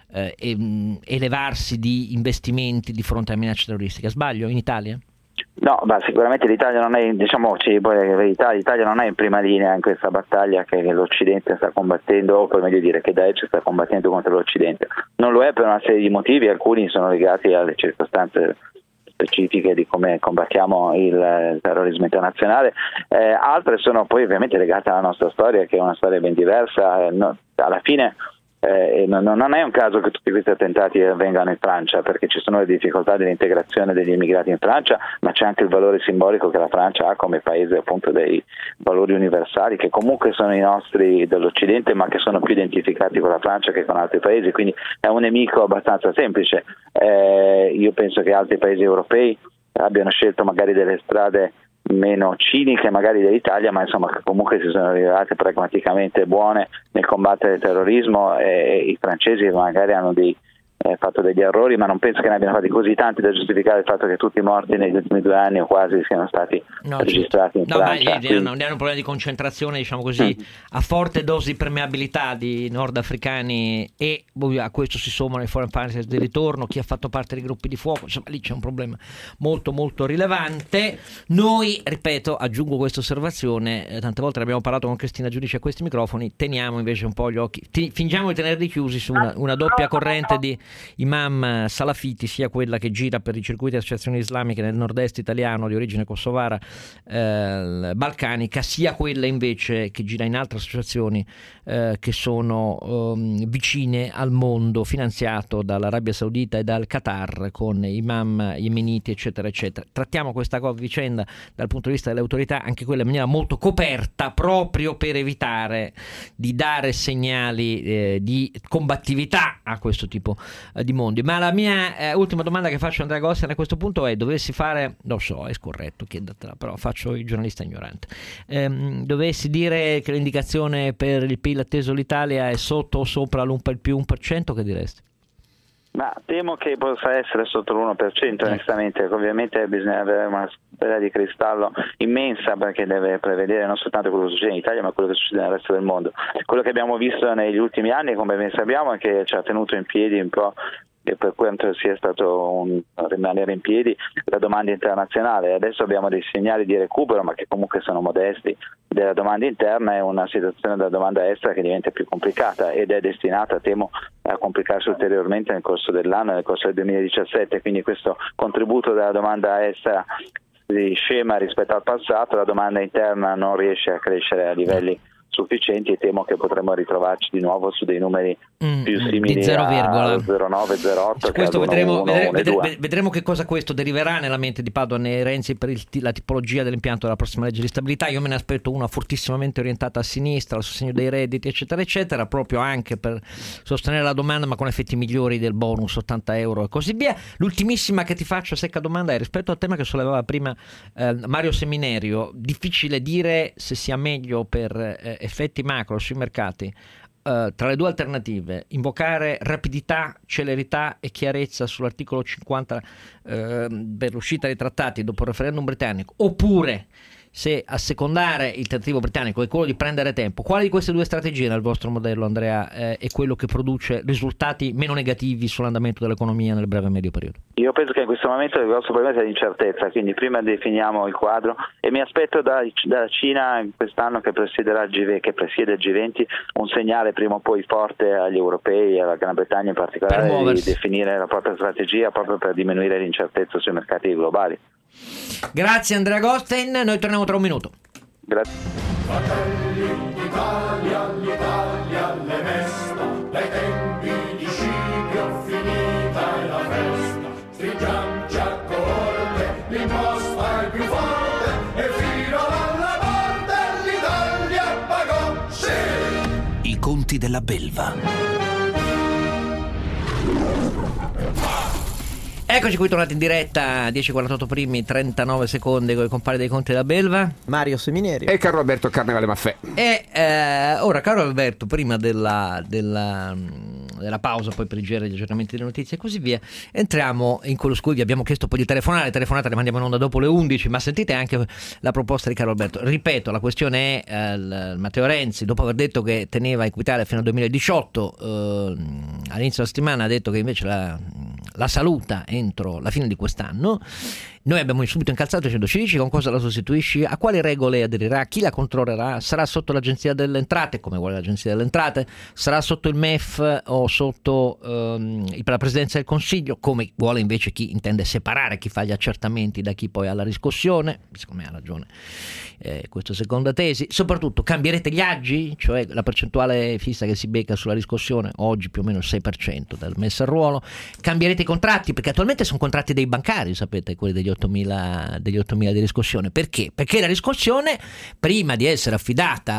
eh, e, elevarsi di investimenti di fronte alla minaccia terroristica. Sbaglio? In Italia? No, ma sicuramente l'Italia non è, diciamoci, poi la verità, l'Italia non è in prima linea in questa battaglia che l'Occidente sta combattendo, o per meglio dire che Daesh sta combattendo contro l'Occidente. Non lo è per una serie di motivi, alcuni sono legati alle circostanze specifiche di come combattiamo il terrorismo internazionale, eh, altre sono poi ovviamente legate alla nostra storia, che è una storia ben diversa. Eh, no, alla fine Eh, non, non è un caso che tutti questi attentati avvengano in Francia, perché ci sono le difficoltà dell'integrazione degli immigrati in Francia, ma c'è anche il valore simbolico che la Francia ha come paese appunto dei valori universali che comunque sono i nostri dell'Occidente, ma che sono più identificati con la Francia che con altri paesi, quindi è un nemico abbastanza semplice. Eh, io penso che altri paesi europei abbiano scelto magari delle strade meno ciniche magari dell'Italia, ma insomma che comunque si sono rivelate pragmaticamente buone nel combattere il terrorismo, e i francesi magari hanno dei, eh, fatto degli errori, ma non penso che ne abbiano fatti così tanti da giustificare il fatto che tutti i morti negli ultimi due anni o quasi siano stati no, registrati in no, Francia. Ma quindi... non è un problema di concentrazione, diciamo così, mm. a forte dose di permeabilità di nordafricani, e a questo si sommano i foreign fighters di ritorno, chi ha fatto parte dei gruppi di fuoco, insomma lì c'è un problema molto molto rilevante. Noi, ripeto, aggiungo questa osservazione, eh, tante volte abbiamo parlato con Cristina Giudice a questi microfoni, teniamo invece un po' gli occhi, ti, fingiamo di tenerli chiusi su una, una doppia corrente di imam salafiti, sia quella che gira per i circuiti di associazioni islamiche nel nord-est italiano di origine kosovara, eh, balcanica, sia quella invece che gira in altre associazioni eh, che sono eh, vicine al mondo finanziato dall'Arabia Saudita e dal Qatar, con imam yemeniti eccetera eccetera. Trattiamo questa vicenda dal punto di vista delle autorità, anche quella in maniera molto coperta, proprio per evitare di dare segnali eh, di combattività a questo tipo di mondi. Ma la mia eh, ultima domanda che faccio a Andrea Gosten a questo punto è: dovessi fare, lo so, è scorretto chiedertela, però faccio il giornalista ignorante, ehm, dovessi dire che l'indicazione per il P I L atteso l'Italia è sotto o sopra l'uno per più uno per cento, che diresti? Ma temo che possa essere sotto l'uno per cento, onestamente. Ovviamente bisogna avere una sfera di cristallo immensa, perché deve prevedere non soltanto quello che succede in Italia, ma quello che succede nel resto del mondo. Quello che abbiamo visto negli ultimi anni, come ben sappiamo, è che ci ha tenuto in piedi un po', e per quanto sia stato un rimanere in piedi, la domanda internazionale. Adesso abbiamo dei segnali di recupero, ma che comunque sono modesti, della domanda interna, e una situazione della domanda estera che diventa più complicata ed è destinata, temo, a complicarsi ulteriormente nel corso dell'anno, nel corso del duemiladiciassette. Quindi questo contributo della domanda estera si scema rispetto al passato, la domanda interna non riesce a crescere a livelli sufficienti, e temo che potremmo ritrovarci di nuovo su dei numeri mm, più simili di zero, a zero virgola nove zero otto. Questo vedremo, uno, vedremo, vedremo, vedremo che cosa questo deriverà nella mente di Padoan e Renzi per il, la tipologia dell'impianto della prossima legge di stabilità. Io me ne aspetto una fortissimamente orientata a sinistra, al sostegno dei redditi eccetera eccetera, proprio anche per sostenere la domanda, ma con effetti migliori del bonus ottanta euro e così via. L'ultimissima che ti faccio, secca domanda, è rispetto al tema che sollevava prima eh, Mario Seminerio. Difficile dire se sia meglio per eh, effetti macro sui mercati, uh, tra le due alternative, invocare rapidità, celerità e chiarezza sull'articolo cinquanta uh, per l'uscita dei trattati dopo il referendum britannico, oppure se assecondare il tentativo britannico è quello di prendere tempo. Quale di queste due strategie nel vostro modello, Andrea, eh, è quello che produce risultati meno negativi sull'andamento dell'economia nel breve e medio periodo? Io penso che in questo momento il grosso problema sia l'incertezza, quindi prima definiamo il quadro, e mi aspetto da, dalla Cina quest'anno, che presiederà il G venti, che presiede il G venti, un segnale prima o poi forte agli europei e alla Gran Bretagna in particolare, di definire la propria strategia proprio per diminuire l'incertezza sui mercati globali. Grazie Andrea Gosten, noi torniamo tra un minuto. Grazie. Fratelli d'Italia, l'Italia le mesta, dai tempi di Scipio finita è la festa, stringiamoci a coorte, l'imposta è più forte, e fino alla morte l'Italia pagò, sì! I conti della belva. Eccoci qui tornati in diretta, dieci e quarantotto primi, trentanove secondi con i compari dei conti della belva, Mario Seminerio e Carlo Alberto Carnevale Maffè. E eh, ora, Carlo Alberto, prima della, della della pausa, poi per i gli aggiornamenti delle notizie e così via, entriamo in quello su cui vi abbiamo chiesto poi di telefonare. Le telefonate le mandiamo in onda dopo le undici, ma sentite anche la proposta di Carlo Alberto. Ripeto, la questione è eh, Matteo Renzi, dopo aver detto che teneva Equitalia fino al duemiladiciotto, eh, all'inizio della settimana ha detto che invece la, la saluta entro la fine di quest'anno. Noi abbiamo subito incalzato dicendo: ci dici con cosa la sostituisci, a quali regole aderirà, chi la controllerà, sarà sotto l'Agenzia delle Entrate come vuole l'Agenzia delle Entrate, sarà sotto il M E F o sotto ehm, la Presidenza del Consiglio come vuole invece chi intende separare chi fa gli accertamenti da chi poi ha la riscossione. Secondo me ha ragione eh, questa seconda tesi. Soprattutto cambierete gli aggi, cioè la percentuale fissa che si becca sulla riscossione oggi più o meno il sei per cento del messa a ruolo. Cambierete i contratti, perché attualmente sono contratti dei bancari, sapete, quelli degli ottomila degli ottomila di riscossione. Perché? Perché la riscossione, prima di essere affidata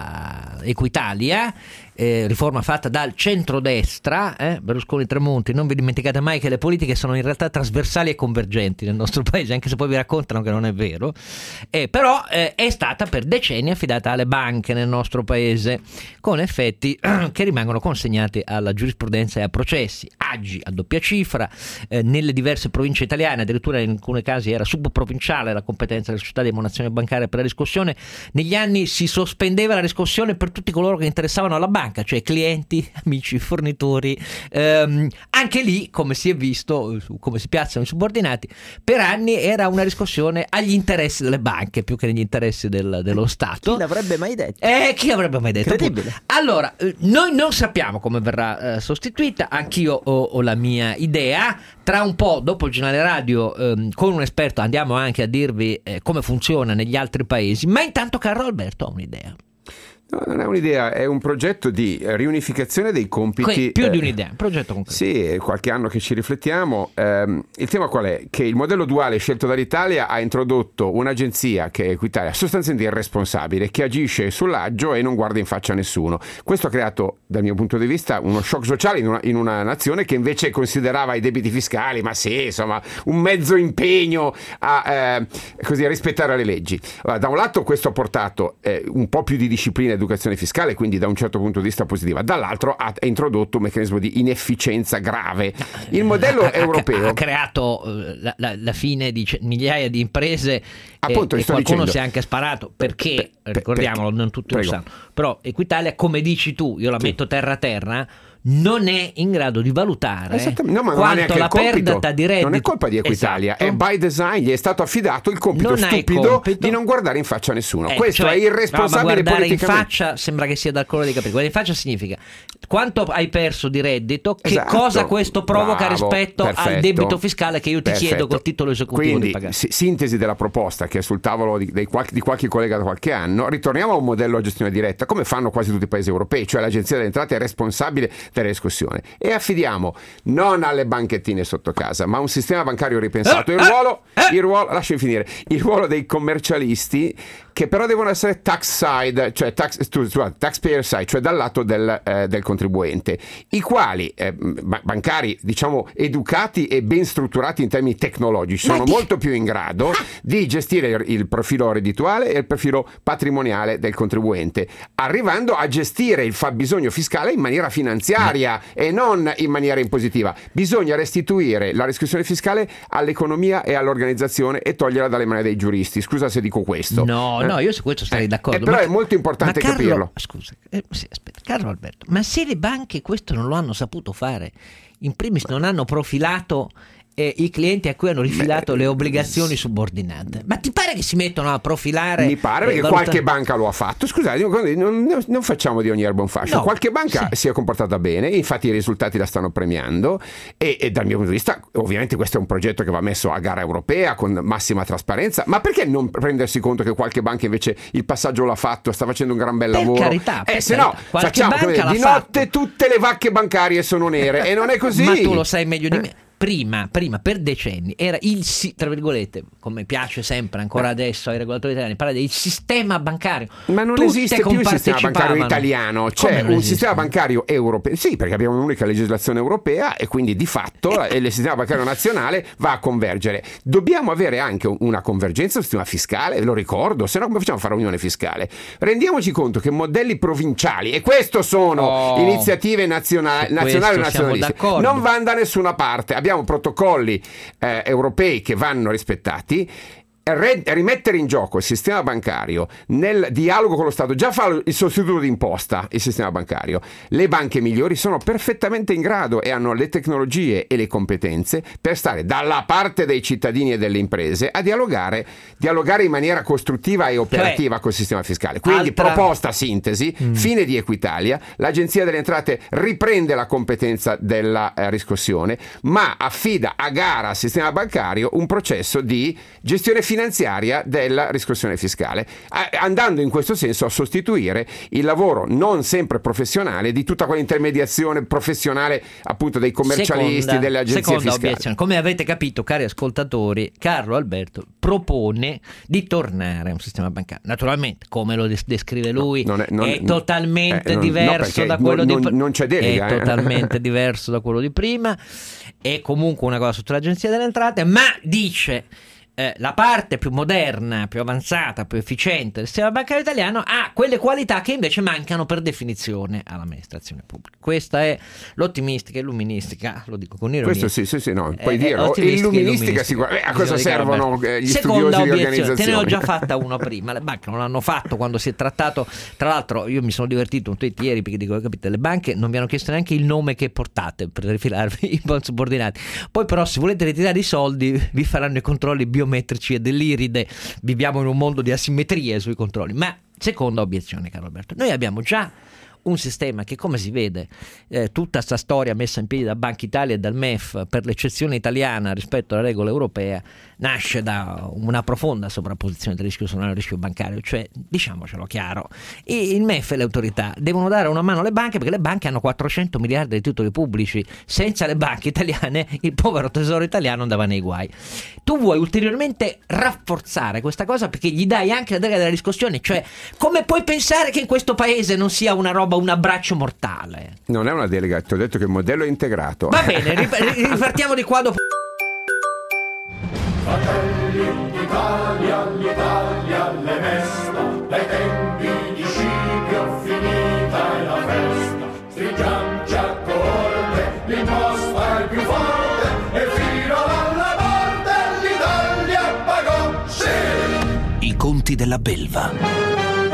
a Equitalia, eh, riforma fatta dal centrodestra, eh, Berlusconi, Tremonti, non vi dimenticate mai che le politiche sono in realtà trasversali e convergenti nel nostro paese, anche se poi vi raccontano che non è vero, eh, però eh, è stata per decenni affidata alle banche nel nostro paese, con effetti che rimangono consegnati alla giurisprudenza e a processi, aggi a doppia cifra, eh, nelle diverse province italiane, addirittura in alcuni casi era subprovinciale la competenza della società di emanazione bancaria per la riscossione. Negli anni si sospendeva la riscossione per tutti coloro che interessavano alla banca, cioè clienti, amici, fornitori. Ehm, anche lì, come si è visto, come si piazzano i subordinati, per anni era una riscossione agli interessi delle banche più che negli interessi del, dello Stato. Chi l'avrebbe mai detto? Eh, chi l'avrebbe mai detto? Incredibile. Allora, eh, noi non sappiamo come verrà eh, sostituita, anch'io ho, ho la mia idea. Tra un po', dopo il giornale radio, ehm, con un esperto andiamo anche a dirvi eh, come funziona negli altri paesi, ma intanto Carlo Alberto ha un'idea. No, non è un'idea, è un progetto di riunificazione dei compiti. Que- più eh, di un'idea, un progetto concreto. Sì, è qualche anno che ci riflettiamo. Eh, il tema qual è? Che il modello duale scelto dall'Italia ha introdotto un'agenzia, che è Equitalia, sostanzialmente irresponsabile, che agisce sull'aggio e non guarda in faccia a nessuno. Questo ha creato, dal mio punto di vista, uno shock sociale in una, in una nazione che invece considerava i debiti fiscali, ma sì, insomma, un mezzo impegno a, eh, così, a rispettare le leggi. Allora, da un lato questo ha portato eh, un po' più di disciplina educazione fiscale, quindi da un certo punto di vista positiva, dall'altro ha introdotto un meccanismo di inefficienza grave. Il modello ha, europeo ha creato uh, la, la, la fine di c- migliaia di imprese. Appunto, e, e qualcuno dicendo. si è anche sparato perché, Pe- ricordiamolo, perché? non tutti Prego. lo sanno, però Equitalia, come dici tu, io la Sì. metto terra a terra, non è in grado di valutare no, ma non è quanto la perdita di reddito. Non è colpa di Equitalia, esatto. È by design, gli è stato affidato il compito Non hai stupido compito. di non guardare in faccia a nessuno. Eh, Questo cioè, è irresponsabile no, ma guardare in politicamente. faccia sembra che sia dal colore dei capelli. Guardare in faccia significa quanto hai perso di reddito, che Esatto. cosa questo provoca Bravo, rispetto perfetto. al debito fiscale che io ti Perfetto. chiedo col titolo esecutivo Quindi, di pagare. si- sintesi della proposta che è sul tavolo di, dei qualche, di qualche collega da qualche anno, ritorniamo a un modello a gestione diretta, come fanno quasi tutti i paesi europei, cioè l'Agenzia delle Entrate è responsabile della riscossione e affidiamo non alle banchettine sotto casa, ma a un sistema bancario ripensato. Il ruolo, il ruolo, lasciami finire, il ruolo dei commercialisti, che però devono essere tax side, cioè tax, taxpayer side, cioè dal lato del, eh, del contribuente, i quali eh, bancari, diciamo, educati e ben strutturati in termini tecnologici, sono molto più in grado di gestire il, il profilo reddituale e il profilo patrimoniale del contribuente, arrivando a gestire il fabbisogno fiscale in maniera finanziaria e non in maniera impositiva. Bisogna restituire la riscossione fiscale all'economia e all'organizzazione e toglierla dalle mani dei giuristi. Scusa se dico questo. No, eh? no, io su questo sarei Eh, d'accordo. eh, però Ma- è molto importante ma Carlo- capirlo. Scusa, eh, sì, aspetta, Carlo Alberto, ma se le banche questo non lo hanno saputo fare, in primis non hanno profilato eh, i clienti a cui hanno rifilato Beh, le obbligazioni subordinate, ma ti pare che si mettono a profilare? Mi pare eh, perché valuta- qualche banca lo ha fatto. Scusate, non, non- non facciamo di ogni erba un fascio. No, Qualche banca sì. si è comportata bene, infatti i risultati la stanno premiando e, e dal mio punto di vista ovviamente questo è un progetto che va messo a gara europea con massima trasparenza, ma perché non prendersi conto che qualche banca invece il passaggio l'ha fatto, sta facendo un gran bel Per lavoro? carità, per eh, se no carità. Qualche facciamo come banca dire, l'ha di fatto. notte tutte le vacche bancarie sono nere e non è così. Ma tu lo sai meglio di me. prima, prima per decenni era il, tra virgolette, come piace sempre ancora adesso ai regolatori italiani, parlare del sistema bancario. Ma non Tutte esiste più il sistema bancario italiano, c'è un esiste? sistema bancario europeo. Sì, perché abbiamo un'unica legislazione europea e quindi di fatto eh. il sistema bancario nazionale va a convergere. Dobbiamo avere anche una convergenza sul sistema fiscale, lo ricordo, se no come facciamo a fare unione fiscale? Rendiamoci conto che modelli provinciali, e questo sono oh, iniziative nazionali, nazionali o nazionaliste, non vanno da nessuna parte. Abbiamo protocolli eh, europei che vanno rispettati. Rimettere in gioco il sistema bancario nel dialogo con lo Stato, già fa il sostituto d'imposta il sistema bancario. Le banche migliori sono perfettamente in grado e hanno le tecnologie e le competenze per stare dalla parte dei cittadini e delle imprese a dialogare dialogare in maniera costruttiva e operativa cioè, col sistema fiscale. Quindi altra... proposta sintesi, mm. fine di Equitalia, l'Agenzia delle Entrate riprende la competenza della eh, riscossione, ma affida a gara al sistema bancario un processo di gestione finanziaria della riscossione fiscale, andando in questo senso a sostituire il lavoro non sempre professionale di tutta quell'intermediazione professionale appunto dei commercialisti, seconda, delle agenzie seconda fiscali. Obiezione. Come avete capito, cari ascoltatori, Carlo Alberto propone di tornare a un sistema bancario. Naturalmente, come lo descrive lui, no, non è, non è, è totalmente eh, non, diverso no, da quello non, di non, non c'è delega, è eh. totalmente diverso da quello di prima. È comunque una cosa sotto l'Agenzia delle Entrate, ma dice Eh, la parte più moderna, più avanzata, più efficiente del sistema bancario italiano ha quelle qualità che invece mancano per definizione all'amministrazione pubblica. Questa è l'ottimistica e illuministica, lo dico con ironia. Questo sì, sì, sì, no, puoi eh, dirlo. Illuministica, sicuramente. A cosa servono gli Seconda studiosi di organizzazione? Te ne ho già fatta una prima. Le banche non l'hanno fatto quando si è trattato. Tra l'altro, io mi sono divertito un tweet ieri perché dico, capite, le banche non mi hanno chiesto neanche il nome che portate per rifilarvi i bond subordinati. Poi, però, se volete ritirare i soldi, vi faranno i controlli biometrici e dell'iride. Viviamo in un mondo di asimmetrie sui controlli. Ma seconda obiezione, caro Alberto, noi abbiamo già un sistema che, come si vede, eh, tutta questa storia messa in piedi da Banca Italia e dal M E F per l'eccezione italiana rispetto alla regola europea nasce da una profonda sovrapposizione del rischio sovrano e del rischio bancario, cioè diciamocelo chiaro, e il M E F e le autorità devono dare una mano alle banche perché le banche hanno quattrocento miliardi di titoli pubblici. Senza le banche italiane il povero tesoro italiano andava nei guai. Tu vuoi ulteriormente rafforzare questa cosa perché gli dai anche la delega della riscossione, cioè come puoi pensare che in questo paese non sia una roba, un abbraccio mortale? Non è una delega, ti ho detto che il modello è integrato. Va bene, ripartiamo di qua dopo. Fratelli d'Italia, l'Italia le mesta, dai tempi di Scipio finita è la festa, stringiamoci a corte, l'imposta è più forte e fino alla morte l'Italia pagò, sì! I conti della belva.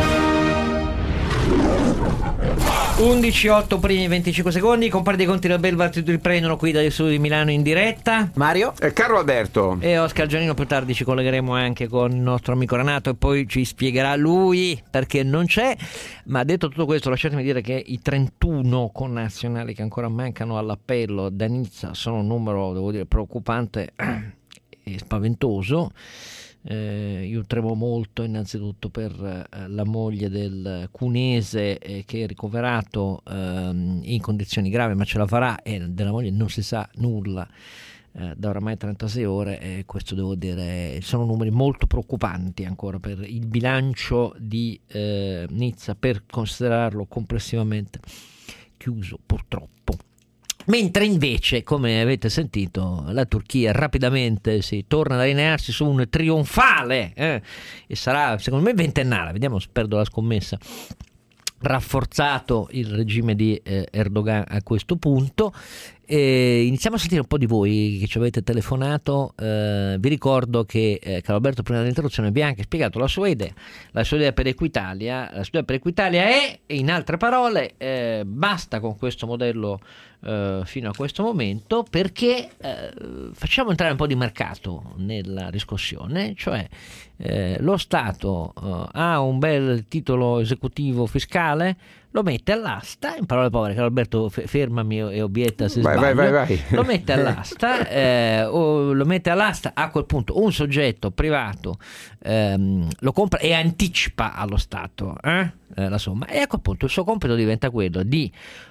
undici otto primi venticinque secondi, compare dei conti della belva ti riprendono qui dagli studi di Milano in diretta. Mario e Carlo Alberto e Oscar Giannino. Più tardi ci collegheremo anche con il nostro amico Renato e poi ci spiegherà lui perché non c'è. Ma detto tutto questo, lasciatemi dire che i trentuno connazionali che ancora mancano all'appello da Nizza sono un numero, devo dire, preoccupante e spaventoso. Eh, io tremo molto innanzitutto per eh, la moglie del cunese eh, che è ricoverato eh, in condizioni gravi, ma ce la farà, e della moglie non si sa nulla eh, da oramai trentasei ore, e questo devo dire sono numeri molto preoccupanti ancora per il bilancio di eh, Nizza, per considerarlo complessivamente chiuso purtroppo. Mentre invece, come avete sentito, la Turchia rapidamente si torna ad allinearsi su un trionfale eh, e sarà secondo me ventennale, vediamo se perdo la scommessa, rafforzato il regime di eh, Erdogan a questo punto. E iniziamo a sentire un po' di voi che ci avete telefonato. Eh, vi ricordo che eh, Carlo Alberto prima dell'introduzione vi ha anche spiegato la sua idea, la sua idea per Equitalia. La sua idea per Equitalia è, in altre parole, eh, basta con questo modello eh, fino a questo momento, perché eh, facciamo entrare un po' di mercato nella riscossione, cioè eh, lo Stato eh, ha un bel titolo esecutivo fiscale, lo mette all'asta, in parole povere, Carlo Alberto fermami e obietta se vai, sbaglio, vai, vai, vai. lo mette all'asta eh, o lo mette all'asta a quel punto un soggetto privato ehm, lo compra e anticipa allo Stato eh, eh, la somma, e a quel punto il suo compito diventa quello di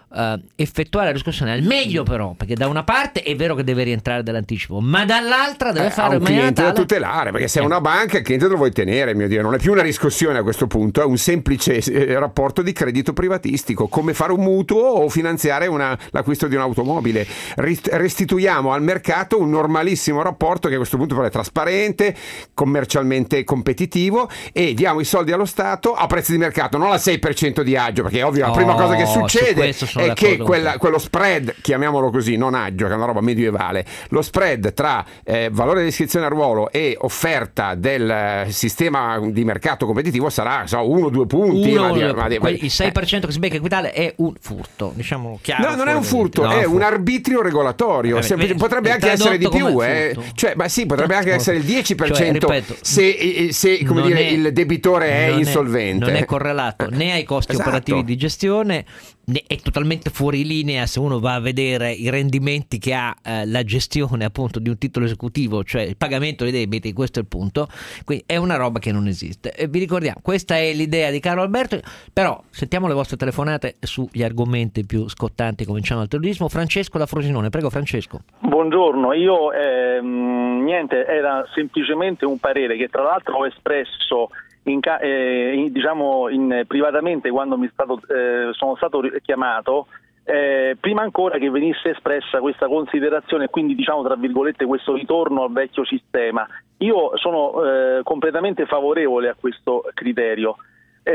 uh, effettuare la riscossione al meglio, però, perché da una parte è vero che deve rientrare dall'anticipo, ma dall'altra deve eh, fare un in maniera cliente tale... da tutelare, perché se è eh. una banca il cliente te lo vuoi tenere, mio Dio, non è più una riscossione a questo punto, è un semplice eh, rapporto di credito privatistico, come fare un mutuo o finanziare una, l'acquisto di un'automobile. Rist- restituiamo al mercato un normalissimo rapporto che a questo punto però è trasparente, commercialmente competitivo, e diamo i soldi allo Stato a prezzi di mercato, non al sei per cento di agio, perché è ovvio la Oh, prima cosa che succede è che quella, quello spread, chiamiamolo così, non agio, che è una roba medievale, lo spread tra eh, valore di iscrizione a ruolo e offerta del eh, sistema di mercato competitivo sarà so, uno o due punti. Uno, ma di, due, ma di, il sei per cento che si becca Equitalia è un furto, diciamo chiaro. No, non è un furto, no, è un, un arbitrio regolatorio. Eh, Semplice, beh, potrebbe anche essere di più, eh. Cioè, ma sì, potrebbe anche essere il dieci per cento, cioè, ripeto, se, se come dire, è, il debitore è non insolvente. È, non è correlato né ai costi esatto. operativi di gestione, né è totalmente fuori linea se uno va a vedere i rendimenti che ha eh, la gestione appunto di un titolo esecutivo, cioè il pagamento dei debiti, questo è il punto. Quindi è una roba che non esiste. E vi ricordiamo, questa è l'idea di Carlo Alberto, però sentiamo le vostre telefonate sugli argomenti più scottanti. Cominciamo dal terrorismo. Francesco da Frosinone, prego Francesco. Buongiorno, io ehm, niente, era semplicemente un parere che tra l'altro ho espresso in, eh, in, diciamo in, privatamente quando mi stato, eh, sono stato chiamato, eh, prima ancora che venisse espressa questa considerazione e quindi diciamo tra virgolette questo ritorno al vecchio sistema. Io sono eh, completamente favorevole a questo criterio. Eh,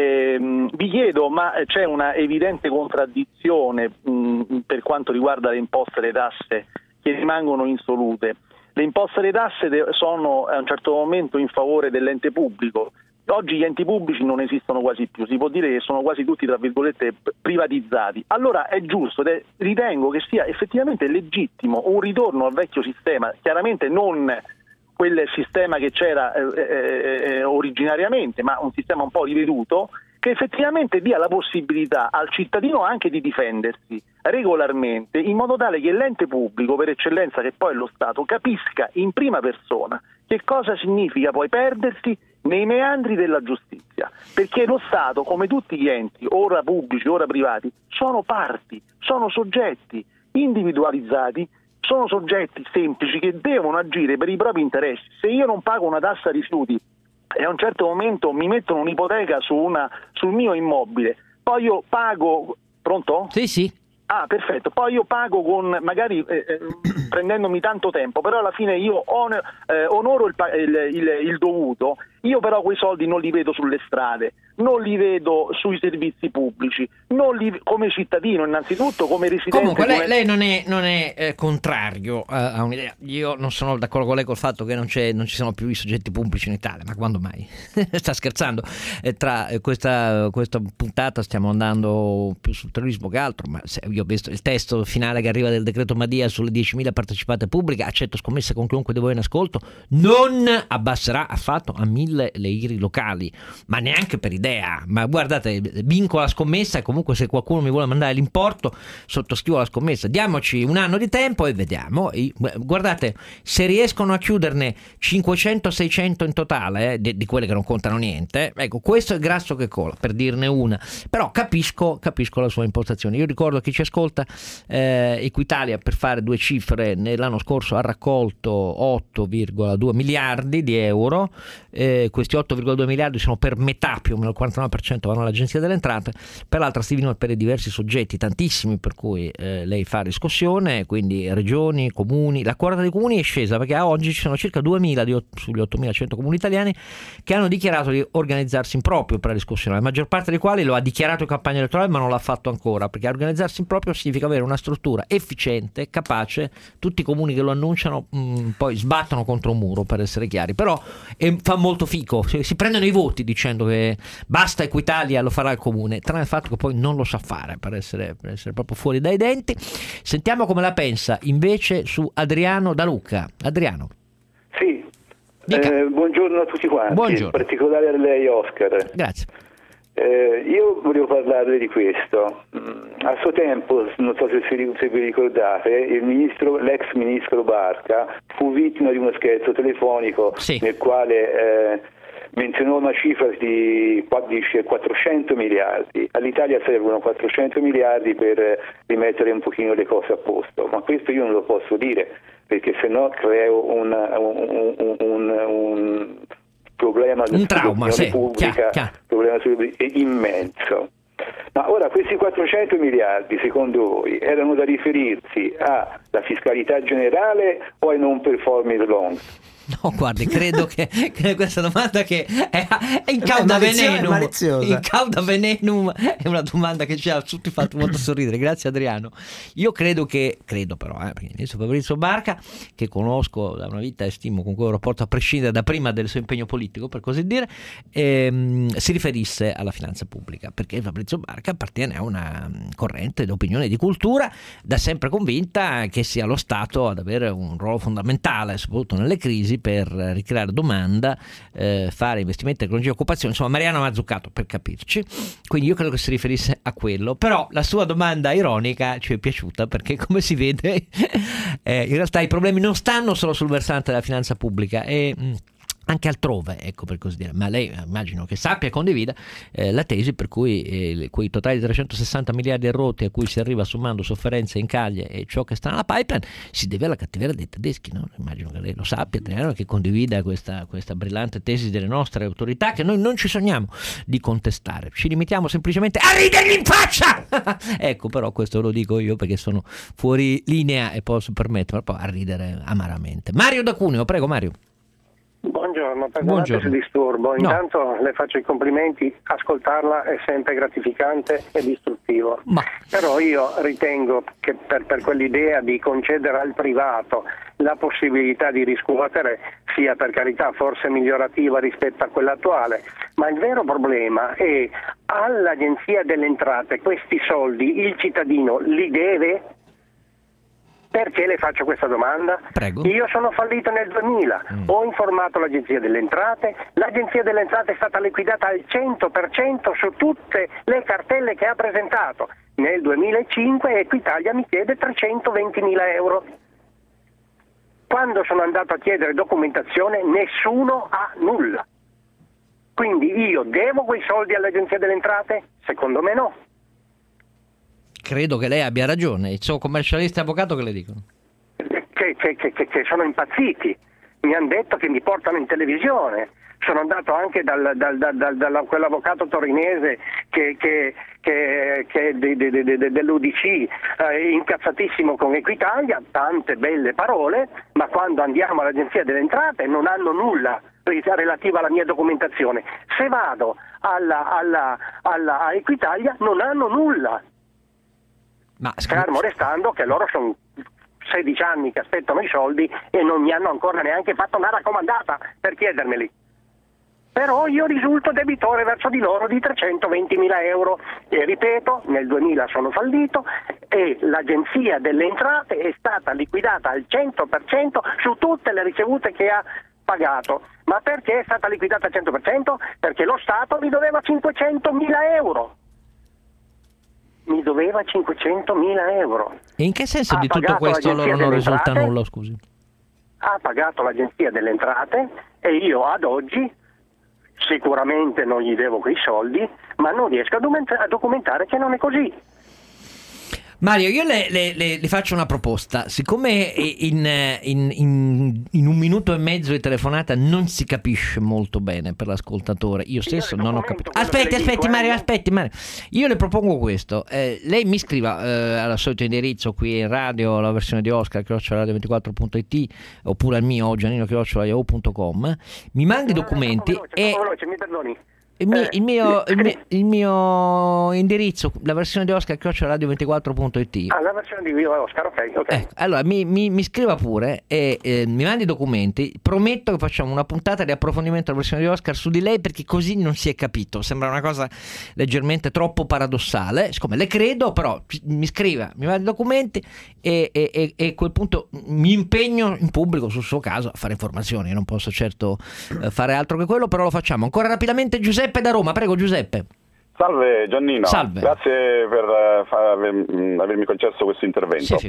eh, vi chiedo, ma c'è una evidente contraddizione mh, per quanto riguarda le imposte e le tasse che rimangono insolute. Le imposte e le tasse sono a un certo momento in favore dell'ente pubblico. Oggi gli enti pubblici non esistono quasi più, si può dire che sono quasi tutti tra virgolette privatizzati. Allora è giusto ed è, ritengo che sia effettivamente legittimo un ritorno al vecchio sistema, chiaramente non quel sistema che c'era eh, eh, originariamente, ma un sistema un po' riveduto, che effettivamente dia la possibilità al cittadino anche di difendersi regolarmente, in modo tale che l'ente pubblico, per eccellenza che poi è lo Stato, capisca in prima persona che cosa significa poi perdersi nei meandri della giustizia, perché lo Stato, come tutti gli enti, ora pubblici, ora privati, sono parti, sono soggetti individualizzati, sono soggetti semplici che devono agire per i propri interessi. Se io non pago una tassa rifiuti e a un certo momento mi mettono un'ipoteca su una, sul mio immobile, poi io pago... Pronto? Sì, sì. Ah, perfetto. Poi io pago con magari eh, eh, prendendomi tanto tempo, però alla fine io on- eh, onoro il, il, il, il dovuto. Io però quei soldi non li vedo sulle strade, non li vedo sui servizi pubblici, non li, come cittadino innanzitutto, come residente. Comunque lei, come... lei non è, non è eh, contrario a, a un'idea. Io non sono d'accordo con lei col fatto che non, c'è, non ci sono più i soggetti pubblici in Italia, ma quando mai? Sta scherzando. Eh, tra eh, questa, questa puntata stiamo andando più sul terrorismo che altro, ma se, io ho visto il testo finale che arriva del decreto Madia sulle diecimila partecipate pubbliche, accetto scommessa con chiunque di voi in ascolto, non abbasserà affatto a mille le I R I locali, ma neanche per idea. Ma guardate, vinco la scommessa e comunque se qualcuno mi vuole mandare l'importo sottoscrivo la scommessa, diamoci un anno di tempo e vediamo. E, guardate, se riescono a chiuderne cinquecento seicento in totale eh, di, di quelle che non contano niente, ecco, questo è il grasso che cola, per dirne una. Però capisco, capisco la sua impostazione. Io ricordo a chi ci ascolta, eh, Equitalia per fare due cifre nell'anno scorso ha raccolto otto virgola due miliardi di euro. Eh, questi otto virgola due miliardi sono per metà, più o meno il quarantanove per cento vanno all'Agenzia delle Entrate, per l'altra si dividono per i diversi soggetti, tantissimi, per cui eh, lei fa riscossione, quindi regioni, comuni. La quota dei comuni è scesa perché a oggi ci sono circa duemila di, sugli ottomilacento comuni italiani che hanno dichiarato di organizzarsi in proprio per la riscossione, la maggior parte dei quali lo ha dichiarato in campagna elettorale ma non l'ha fatto ancora, perché organizzarsi in proprio significa avere una struttura efficiente, capace. Tutti i comuni che lo annunciano mh, poi sbattono contro un muro, per essere chiari, però è, fa molto fico, si prendono i voti dicendo che basta Equitalia, lo farà il comune, tranne il fatto che poi non lo sa fare, per essere, per essere proprio fuori dai denti. Sentiamo come la pensa invece su Adriano da Lucca. Adriano. Sì, eh, buongiorno a tutti quanti, buongiorno. In particolare a lei Oscar. Grazie. Eh, io volevo parlarvi di questo. A suo tempo, non so se, se vi ricordate, il ministro, l'ex ministro Barca fu vittima di uno scherzo telefonico, sì, nel quale eh, menzionò una cifra di quattrocento miliardi. All'Italia servono quattrocento miliardi per rimettere un pochino le cose a posto, ma questo io non lo posso dire, perché se no creo un, un, un, un, un problema un trauma, sì, pubblica, chiaro, chiaro. problema immenso. Ma ora questi quattrocento miliardi secondo voi erano da riferirsi alla fiscalità generale o ai non performing loans? No, guardi, credo che, che questa domanda che è, è in cauda venenum, in cauda venenum è una domanda che ci ha tutti fatto molto sorridere. Grazie Adriano. Io credo che, credo però, eh, perché adesso Fabrizio Barca, che conosco da una vita e stimo con cui ho un rapporto a prescindere da prima del suo impegno politico, per così dire, ehm, si riferisse alla finanza pubblica, perché Fabrizio Barca appartiene a una corrente di opinione e di cultura da sempre convinta che sia lo Stato ad avere un ruolo fondamentale, soprattutto nelle crisi, per ricreare domanda, eh, fare investimenti in tecnologia e occupazione, insomma Mariano Mazzucato, per capirci. Quindi io credo che si riferisse a quello, però la sua domanda ironica ci è piaciuta, perché come si vede eh, in realtà i problemi non stanno solo sul versante della finanza pubblica e mh, anche altrove, ecco, per così dire. Ma lei immagino che sappia e condivida eh, la tesi per cui eh, quei totali trecentosessanta miliardi rotti a cui si arriva sommando sofferenze, incaglie e ciò che sta nella pipeline si deve alla cattiveria dei tedeschi, no? Immagino che lei lo sappia, che condivida questa, questa brillante tesi delle nostre autorità, che noi non ci sogniamo di contestare, ci limitiamo semplicemente a ridergli in faccia. Ecco, però questo lo dico io perché sono fuori linea e posso permettermi poi a ridere amaramente. Mario da Cuneo, prego Mario. Buongiorno, perdonate se disturbo, intanto no. Le faccio i complimenti, ascoltarla è sempre gratificante e istruttivo, Ma... però io ritengo che per, per quell'idea di concedere al privato la possibilità di riscuotere sia per carità forse migliorativa rispetto a quella attuale, ma il vero problema è all'Agenzia delle Entrate questi soldi il cittadino li deve. Perché le faccio questa domanda? Prego. Io sono fallito nel duemila, mm. ho informato l'Agenzia delle Entrate, l'Agenzia delle Entrate è stata liquidata al cento per cento su tutte le cartelle che ha presentato. Nel duemilacinque Equitalia mi chiede trecentoventimila euro. Quando sono andato a chiedere documentazione nessuno ha nulla. Quindi io devo quei soldi all'Agenzia delle Entrate? Secondo me no. Credo che lei abbia ragione, il suo commercialista e avvocato che le dicono? Che, che, che, che sono impazziti, mi hanno detto che mi portano in televisione, sono andato anche dal, dal, dal, dal, da quell'avvocato torinese che, che, che, che de, de, de, de, dell'U D C, eh, incazzatissimo con Equitalia, tante belle parole, ma quando andiamo all'Agenzia delle Entrate non hanno nulla relativa alla mia documentazione. Se vado alla, alla, alla, a Equitalia non hanno nulla. Ma fermo restando che loro sono sedici anni che aspettano i soldi e non mi hanno ancora neanche fatto una raccomandata per chiedermeli. Però io risulto debitore verso di loro di trecentoventimila euro e ripeto, nel duemila sono fallito e l'Agenzia delle Entrate è stata liquidata al cento per cento su tutte le ricevute che ha pagato. Ma perché è stata liquidata al cento per cento? Perché lo Stato mi doveva cinquecentomila euro. Mi doveva cinquecentomila euro. E in che senso ha di tutto questo loro non risulta nulla, scusi? Ha pagato l'Agenzia delle Entrate e io ad oggi sicuramente non gli devo quei soldi, ma non riesco a documentare che non è così. Mario, io le, le, le, le faccio una proposta. Siccome in, in, in, in un minuto e mezzo di telefonata non si capisce molto bene per l'ascoltatore, io stesso io non ho capito. Aspetti, aspetti, dico, Mario, eh? aspetti, Mario. Io le propongo questo. Eh, lei mi scriva eh, al solito indirizzo qui in radio, la versione di Oscar, chiocciola radio ventiquattro punto it, oppure al mio, Giannino chiocciola yahoo punto com. Mi mandi i documenti veloce, e... veloce, mi perdoni. Il mio, il, mio, il, mio, il mio indirizzo, la versione di Oscar, chiocciola radio ventiquattro punto it. Ah, la versione di Oscar, ok, ok. Ecco, allora mi, mi, mi scriva pure e eh, mi mandi i documenti. Prometto che facciamo una puntata di approfondimento della versione di Oscar su di lei, perché così non si è capito. Sembra una cosa leggermente troppo paradossale. Siccome le credo, però mi scriva, mi mandi i documenti e, e, e, e a quel punto mi impegno in pubblico sul suo caso a fare informazioni. Io non posso certo eh, fare altro che quello, però lo facciamo. Ancora rapidamente Giuseppe da Roma, prego Giuseppe. Salve Giannino, Salve. Grazie per uh, aver, avermi concesso questo intervento. Sì,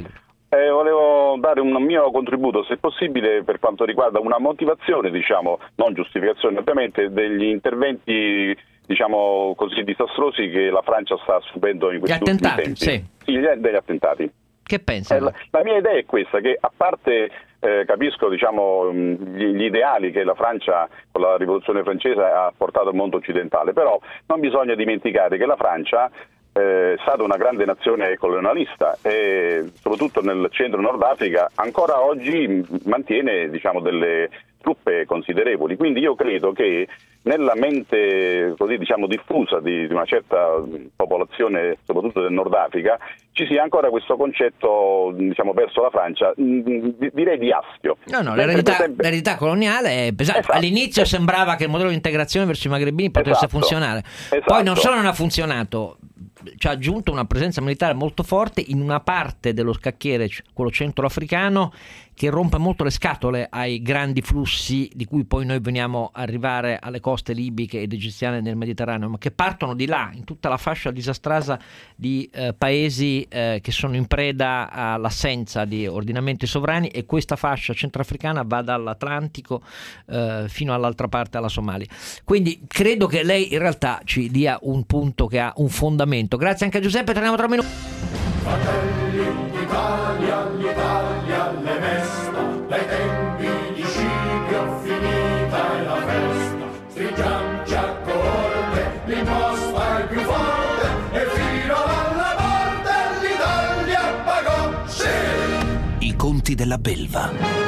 Eh, volevo dare un mio contributo, se possibile, per quanto riguarda una motivazione, diciamo, non giustificazione ovviamente, degli interventi, diciamo così, disastrosi che la Francia sta subendo in questi ultimi tempi. Sì. Sì, degli attentati. Che pensa? Eh, la, la mia idea è questa, che a parte eh, capisco diciamo, gli, gli ideali che la Francia con la rivoluzione francese ha portato al mondo occidentale, però non bisogna dimenticare che la Francia è stata una grande nazione colonialista e soprattutto nel centro Nord Africa ancora oggi mantiene diciamo, delle truppe considerevoli, quindi io credo che nella mente così diciamo diffusa di, di una certa popolazione soprattutto del Nord Africa ci sia ancora questo concetto diciamo verso la Francia direi di astio. No, no, l'eredità, sempre... l'eredità coloniale è pesante. Esatto. All'inizio sembrava che il modello di integrazione verso i magrebini potesse esatto. funzionare, esatto. Poi non solo non ha funzionato, ci ha aggiunto una presenza militare molto forte in una parte dello scacchiere, quello centroafricano, che rompe molto le scatole ai grandi flussi di cui poi noi veniamo a arrivare alle coste libiche ed egiziane nel Mediterraneo, ma che partono di là, in tutta la fascia disastrosa di eh, paesi eh, che sono in preda all'assenza di ordinamenti sovrani, e questa fascia centroafricana va dall'Atlantico eh, fino all'altra parte, alla Somalia. Quindi credo che lei in realtà ci dia un punto che ha un fondamento. Grazie anche a Giuseppe, torniamo tra un minuto. Fratelli d'Italia, l'Italia le mesta, dai tempi di Scipio finita è la festa, stringiamoci a coorte, l'imposta è più forte e fino alla morte l'Italia pagò, sì! I conti della belva.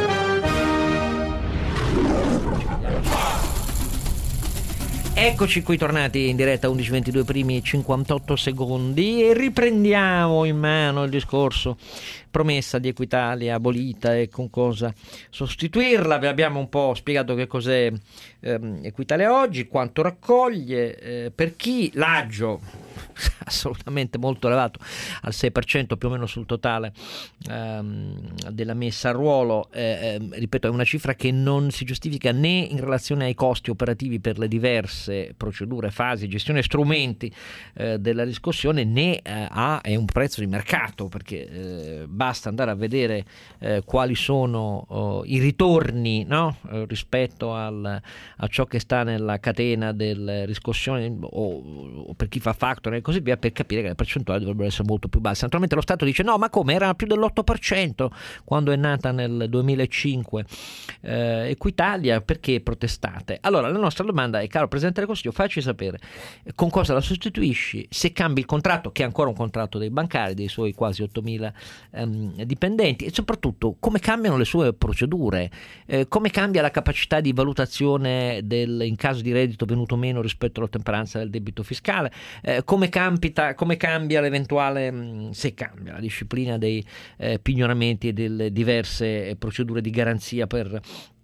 Eccoci qui tornati in diretta undici ventidue primi cinquantotto secondi e riprendiamo in mano il discorso promessa di Equitalia abolita e con cosa sostituirla. Vi abbiamo un po' spiegato che cos'è ehm, Equitalia oggi, quanto raccoglie, eh, per chi l'aggio assolutamente molto elevato al sei per cento più o meno sul totale ehm, della messa a ruolo, eh, eh, ripeto è una cifra che non si giustifica né in relazione ai costi operativi per le diverse procedure, fasi, gestione e strumenti eh, della riscossione, né eh, ha è un prezzo di mercato, perché eh, basta andare a vedere eh, quali sono oh, i ritorni, no? eh, rispetto al, a ciò che sta nella catena del riscossione o, o per chi fa factor e così via, per capire che le percentuali dovrebbero essere molto più basse. Naturalmente lo Stato dice no, ma come, era più dell'otto per cento quando è nata nel duemilacinque eh, Equitalia, perché protestate? Allora la nostra domanda è, caro Presidente del Consiglio, facci sapere con cosa la sostituisci, se cambi il contratto, che è ancora un contratto dei bancari, dei suoi quasi ottomila ehm, dipendenti, e soprattutto come cambiano le sue procedure, eh, come cambia la capacità di valutazione del, in caso di reddito venuto meno rispetto all'ottemperanza del debito fiscale, eh, come, campita, come cambia l'eventuale, se cambia la disciplina dei eh, pignoramenti e delle diverse procedure di garanzia per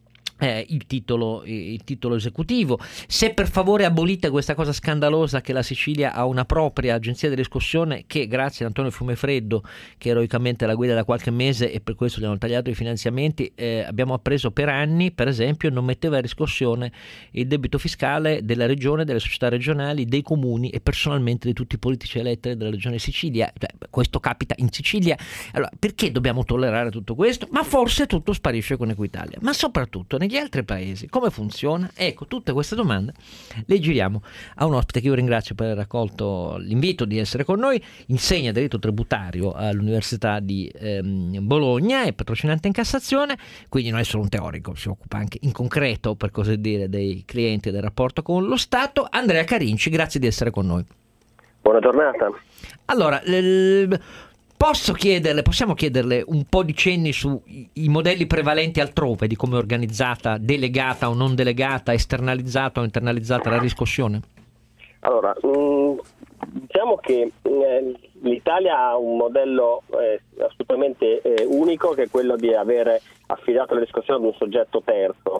Eh, il titolo il titolo esecutivo, se per favore abolite questa cosa scandalosa che la Sicilia ha una propria agenzia di riscossione che grazie ad Antonio Fiumefreddo, che eroicamente la guida da qualche mese e per questo gli hanno tagliato i finanziamenti, eh, abbiamo appreso per anni per esempio non metteva a riscossione il debito fiscale della regione, delle società regionali, dei comuni e personalmente di tutti i politici eletti della regione Sicilia. Cioè, questo capita in Sicilia. Allora perché dobbiamo tollerare tutto questo? Ma forse tutto sparisce con Equitalia, ma soprattutto negli altri paesi come funziona? Ecco, tutte queste domande le giriamo a un ospite che io ringrazio per aver accolto l'invito di essere con noi. Insegna diritto tributario all'Università di ehm, Bologna, è patrocinante in Cassazione, quindi non è solo un teorico, si occupa anche in concreto, per così dire, dei clienti e del rapporto con lo Stato. Andrea Carinci, grazie di essere con noi. Buona giornata. Allora, l- Posso chiederle, possiamo chiederle un po' di cenni sui i modelli prevalenti altrove di come è organizzata, delegata o non delegata, esternalizzata o internalizzata la riscossione? Allora, mh, diciamo che eh, l'Italia ha un modello eh, assolutamente eh, unico, che è quello di avere affidato la riscossione ad un soggetto terzo.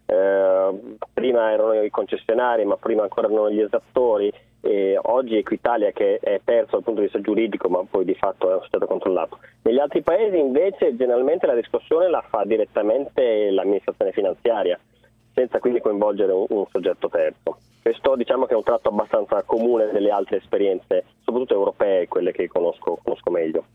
Eh, prima erano i concessionari, ma prima ancora erano gli esattori. E oggi Equitalia, che è terzo dal punto di vista giuridico, ma poi di fatto è un soggetto controllato. Negli altri paesi invece generalmente la riscossione la fa direttamente l'amministrazione finanziaria, senza quindi coinvolgere un, un soggetto terzo. Questo diciamo che è un tratto abbastanza comune delle altre esperienze, soprattutto europee, quelle che conosco, conosco meglio.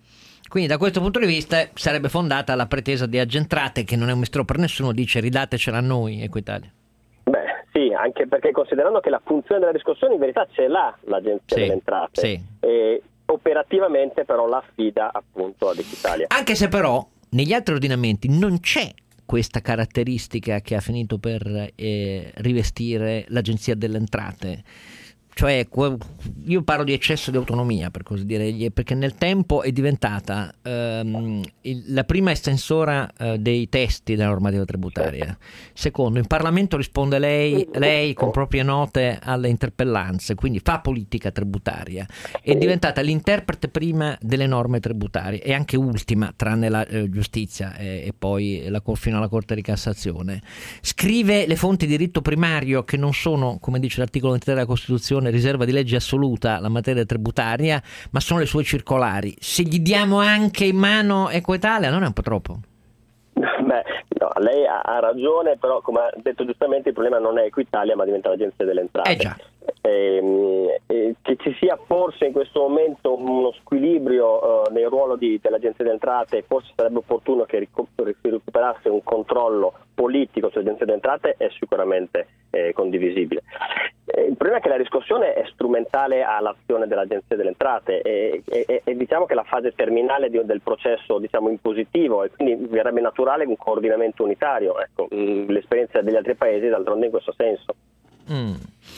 Quindi da questo punto di vista sarebbe fondata la pretesa di Agentrate, che non è un mistero per nessuno, dice ridatecela a noi, Equitalia. Beh sì, anche perché considerando che la funzione della riscossione in verità ce l'ha l'Agenzia sì, delle Entrate, sì. E operativamente però la affida appunto ad Equitalia. Anche se però negli altri ordinamenti non c'è questa caratteristica che ha finito per eh, rivestire l'Agenzia delle Entrate. Cioè, io parlo di eccesso di autonomia, per così dire, perché nel tempo è diventata ehm, il, la prima estensora eh, dei testi della normativa tributaria. Secondo, in Parlamento risponde lei, lei con proprie note alle interpellanze, quindi fa politica tributaria. È diventata l'interprete prima delle norme tributarie e anche ultima, tranne la eh, giustizia e, e poi la, fino alla Corte di Cassazione. Scrive le fonti di diritto primario che non sono, come dice l'articolo ventitré della Costituzione, riserva di legge assoluta la materia tributaria, ma sono le sue circolari. Se gli diamo anche in mano Equitalia, non è un po' troppo? Beh, no, lei ha, ha ragione, però come ha detto giustamente il problema non è Equitalia ma diventa l'Agenzia delle Entrate. Eh già. E, e, che ci sia forse in questo momento uno squilibrio uh, nel ruolo di, dell'Agenzia delle Entrate, forse sarebbe opportuno che ric- recuperasse un controllo politico sull'Agenzia delle Entrate, è sicuramente eh, condivisibile. Eh, il problema è che la riscossione è strumentale all'azione dell'Agenzia delle Entrate e, e, e diciamo che la fase terminale di, del processo diciamo impositivo, e quindi verrebbe naturale un coordinamento unitario. Ecco, mh, l'esperienza degli altri paesi d'altronde in questo senso. Mm.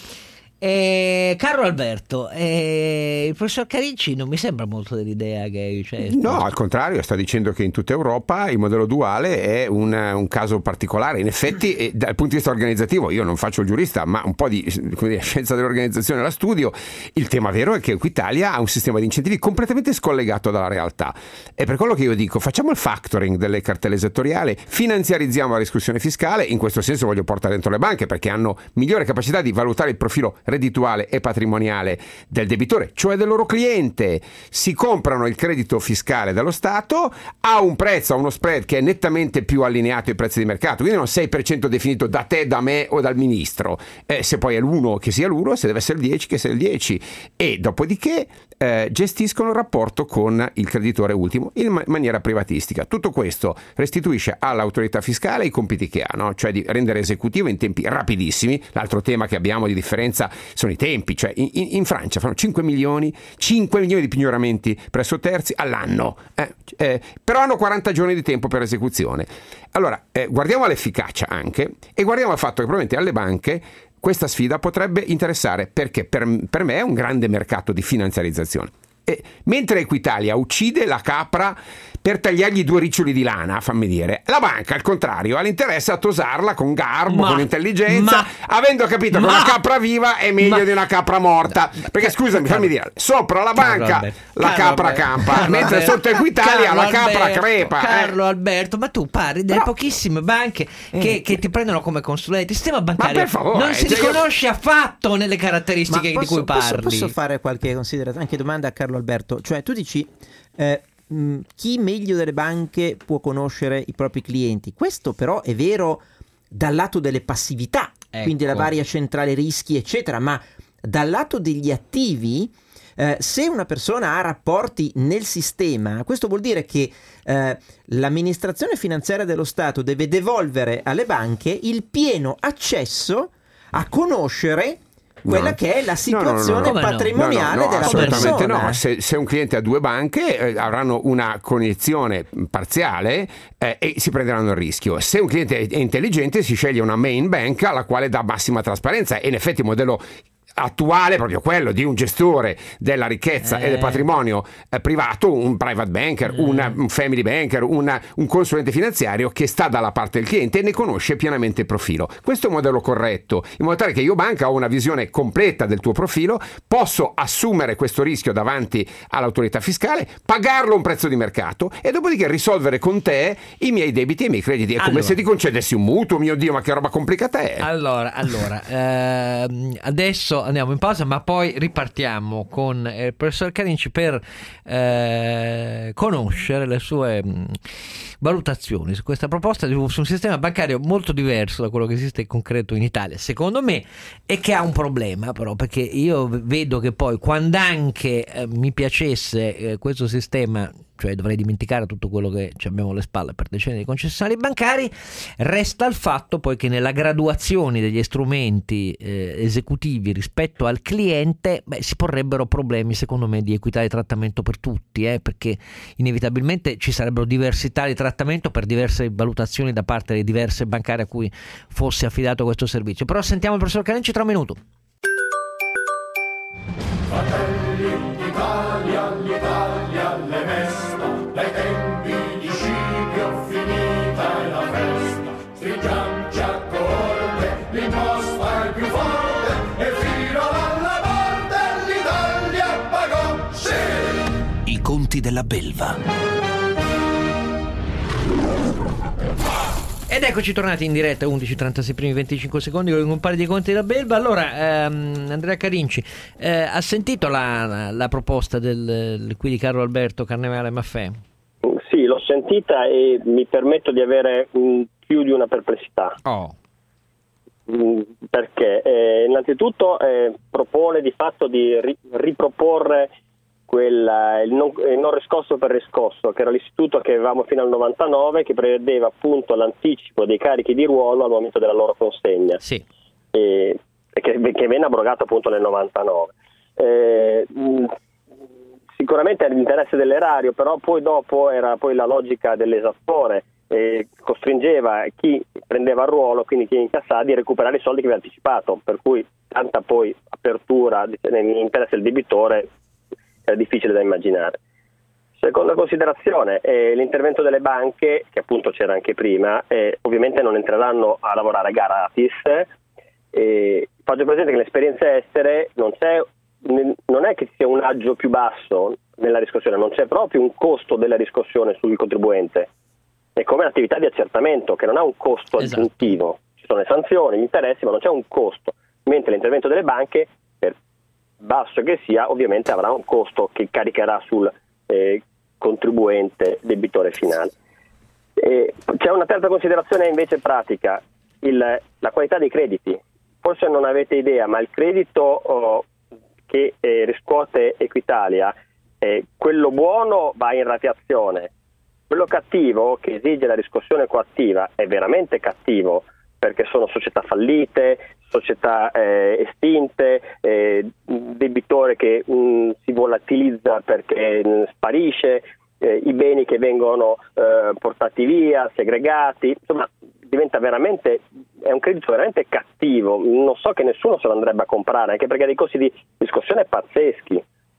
Eh, caro Alberto, eh, il professor Carinci non mi sembra molto dell'idea che cioè, no, al contrario, sta dicendo che in tutta Europa il modello duale è un, un caso particolare. In effetti, eh, dal punto di vista organizzativo, io non faccio il giurista, ma un po' di come dire, scienza dell'organizzazione la studio. Il tema vero è che Equitalia ha un sistema di incentivi completamente scollegato dalla realtà. E per quello che io dico, facciamo il factoring delle cartelle esattoriali, finanziarizziamo la riscossione fiscale. In questo senso voglio portare dentro le banche, perché hanno migliore capacità di valutare il profilo reddituale e patrimoniale del debitore, cioè del loro cliente. Si comprano il credito fiscale dallo Stato a un prezzo, a uno spread che è nettamente più allineato ai prezzi di mercato, quindi non sei per cento definito da te, da me o dal ministro. Eh, se poi è l'uno, che sia l'uno, se deve essere il dieci, che sia il dieci. E dopodiché eh, gestiscono il rapporto con il creditore ultimo in ma- maniera privatistica. Tutto questo restituisce all'autorità fiscale i compiti che ha, no? Cioè di rendere esecutivo in tempi rapidissimi. L'altro tema che abbiamo di differenza sono i tempi, cioè in, in Francia fanno cinque milioni di pignoramenti presso terzi all'anno, eh, eh, però hanno quaranta giorni di tempo per esecuzione. Allora, eh, guardiamo all'efficacia anche e guardiamo al fatto che probabilmente alle banche questa sfida potrebbe interessare, perché per, per me è un grande mercato di finanziarizzazione. E mentre Equitalia uccide la capra per tagliargli due riccioli di lana, fammi dire, la banca al contrario ha l'interesse a tosarla con garbo, ma, con intelligenza, ma, avendo capito ma, che una capra viva è meglio ma, di una capra morta, perché scusami, fammi dire, sopra la banca Carlo la Carlo capra Alberto, campa, Carlo mentre Alberto, sotto Equitalia Carlo la capra Alberto, crepa. Carlo eh. Alberto, ma tu parli delle no. pochissime banche che, che ti prendono come consulenti. Il sistema bancario favore, non si cioè riconosce io... affatto nelle caratteristiche posso, di cui parli. Posso, posso fare qualche considerazione, anche domanda a Carlo Alberto? Cioè tu dici eh, mh, chi meglio delle banche può conoscere i propri clienti? Questo però è vero dal lato delle passività, ecco. Quindi la varia centrale rischi eccetera, ma dal lato degli attivi eh, se una persona ha rapporti nel sistema, questo vuol dire che eh, l'amministrazione finanziaria dello Stato deve devolvere alle banche il pieno accesso a conoscere quella no. che è la situazione no, no, no, no. patrimoniale no, no, no, della assolutamente persona. No, se, se un cliente ha due banche eh, avranno una cognizione parziale eh, e si prenderanno il rischio. Se un cliente è intelligente si sceglie una main bank alla quale dà massima trasparenza, e in effetti il modello attuale è proprio quello di un gestore della ricchezza eh. e del patrimonio eh, privato, un private banker, mm. una, un family banker, una, un consulente finanziario che sta dalla parte del cliente e ne conosce pienamente il profilo. Questo è un modello corretto, in modo tale che io banca ho una visione completa del tuo profilo, posso assumere questo rischio davanti all'autorità fiscale, pagarlo a un prezzo di mercato e dopodiché risolvere con te i miei debiti e i miei crediti. È allora. come se ti concedessi un mutuo, mio Dio, ma che roba complicata è. Allora, allora ehm, adesso andiamo in pausa, ma poi ripartiamo con il professor Carinci per eh, conoscere le sue mh, valutazioni su questa proposta di, su un sistema bancario molto diverso da quello che esiste in concreto in Italia, secondo me, e che ha un problema però, perché io vedo che poi quando anche eh, mi piacesse eh, questo sistema cioè dovrei dimenticare tutto quello che ci abbiamo alle spalle per decenni di concessionari bancari. Resta il fatto poi che nella graduazione degli strumenti eh, esecutivi rispetto al cliente beh, si porrebbero problemi secondo me di equità di trattamento per tutti, eh, perché inevitabilmente ci sarebbero diversità di trattamento per diverse valutazioni da parte delle diverse bancarie a cui fosse affidato questo servizio. Però sentiamo il professor Carinci tra un minuto. Fratelli d'Italia, l'Italia le mesta, dai tempi di Scipio finita è la festa. Stringiamoci a coorte, l'imposta è più forte e fino alla morte l'Italia pagò, sì! I conti della belva. Ed eccoci tornati in diretta, undici e trentasei primi venticinque secondi con un paio di conti della belva. Allora, ehm, Andrea Carinci, eh, ha sentito la, la proposta del, qui di Carlo Alberto Carnevale Maffè? Sì, l'ho sentita e mi permetto di avere mh, più di una perplessità. Oh. Mh, perché? Eh, innanzitutto eh, propone di fatto di ri- riproporre Quella, il, non, il non riscosso per riscosso, che era l'istituto che avevamo fino al novantanove, che prevedeva appunto l'anticipo dei carichi di ruolo al momento della loro consegna, sì. e, e che, che venne abrogato appunto nel novantanove. Eh, mh, sicuramente era l'interesse dell'erario, però poi dopo era poi la logica dell'esattore, eh, costringeva chi prendeva il ruolo, quindi chi incassava, di recuperare i soldi che aveva anticipato, per cui tanta poi apertura nell'interesse del debitore era difficile da immaginare. Seconda considerazione, eh, l'intervento delle banche, che appunto c'era anche prima, eh, ovviamente non entreranno a lavorare gratis. Eh, faccio presente che nelle esperienze estere non, c'è, non è che ci sia un aggio più basso nella riscossione, non c'è proprio un costo della riscossione sul contribuente. È come l'attività di accertamento, che non ha un costo esatto. aggiuntivo. Ci sono le sanzioni, gli interessi, ma non c'è un costo. Mentre l'intervento delle banche, per basso che sia, ovviamente avrà un costo che caricherà sul eh, contribuente debitore finale. Eh, c'è una terza considerazione invece pratica, il, la qualità dei crediti. Forse non avete idea, ma il credito oh, che eh, riscuote Equitalia, eh, quello buono va in rateazione, quello cattivo che esige la riscossione coattiva è veramente cattivo, perché sono società fallite, società eh, estinte, eh, debitore che mh, si volatilizza perché mh, sparisce, eh, i beni che vengono eh, portati via, segregati, insomma diventa veramente, è un credito veramente cattivo, non so che nessuno se lo andrebbe a comprare, anche perché ha dei costi di riscossione pazzeschi.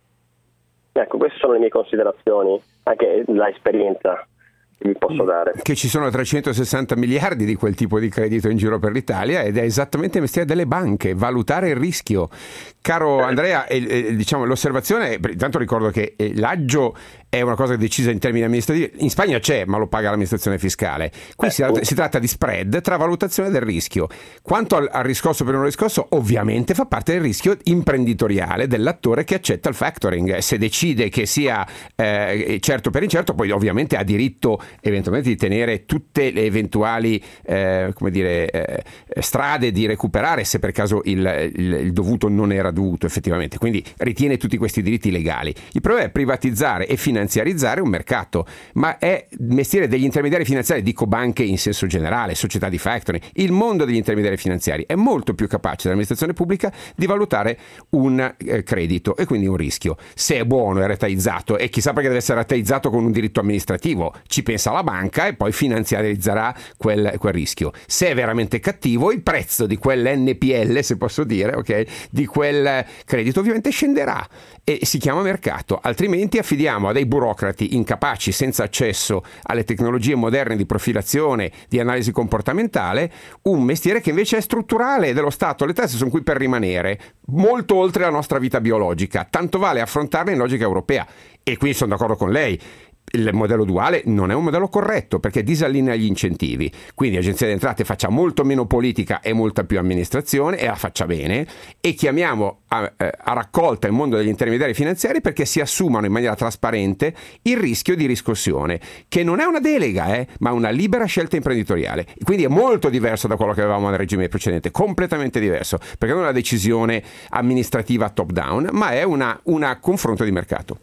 Ecco, queste sono le mie considerazioni, anche la esperienza che vi posso dare. Che ci sono trecentosessanta miliardi di quel tipo di credito in giro per l'Italia ed è esattamente il mestiere delle banche, valutare il rischio. Caro Andrea, eh, eh, diciamo l'osservazione, intanto ricordo che eh, l'aggio è una cosa decisa in termini amministrativi, in Spagna c'è ma lo paga l'amministrazione fiscale, qui eh, si, tratta, si tratta di spread tra valutazione del rischio. Quanto al, al riscosso per un riscosso, ovviamente fa parte del rischio imprenditoriale dell'attore che accetta il factoring, se decide che sia eh, certo per incerto, poi ovviamente ha diritto eventualmente di tenere tutte le eventuali eh, come dire, eh, strade di recuperare se per caso il, il, il dovuto non era dovuto effettivamente, quindi ritiene tutti questi diritti legali. Il problema è privatizzare e finanziarizzare un mercato, ma è il mestiere degli intermediari finanziari, dico banche in senso generale, società di factoring. Il mondo degli intermediari finanziari è molto più capace dell'amministrazione pubblica di valutare un eh, credito e quindi un rischio, se è buono, è rateizzato, e chissà perché deve essere rateizzato con un diritto amministrativo, ci pensa la banca e poi finanziarizzerà quel, quel rischio. Se è veramente cattivo, il prezzo di quell'N P L, se posso dire, ok, di quel credito ovviamente scenderà e si chiama mercato, altrimenti affidiamo a dei burocrati incapaci, senza accesso alle tecnologie moderne di profilazione, di analisi comportamentale, un mestiere che invece è strutturale dello Stato. Le tasse sono qui per rimanere, molto oltre la nostra vita biologica, tanto vale affrontarle in logica europea. E qui sono d'accordo con lei, il modello duale non è un modello corretto perché disallinea gli incentivi, quindi l'Agenzia delle Entrate faccia molto meno politica e molta più amministrazione, e la faccia bene, e chiamiamo a, a raccolta il mondo degli intermediari finanziari perché si assumano in maniera trasparente il rischio di riscossione, che non è una delega eh, ma una libera scelta imprenditoriale, quindi è molto diverso da quello che avevamo nel regime precedente, completamente diverso, perché non è una decisione amministrativa top down ma è una, una confronto di mercato.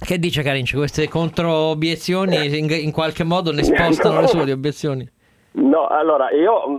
Che dice Carinci? Queste controobiezioni in, in qualche modo ne spostano le sue obiezioni? No, allora io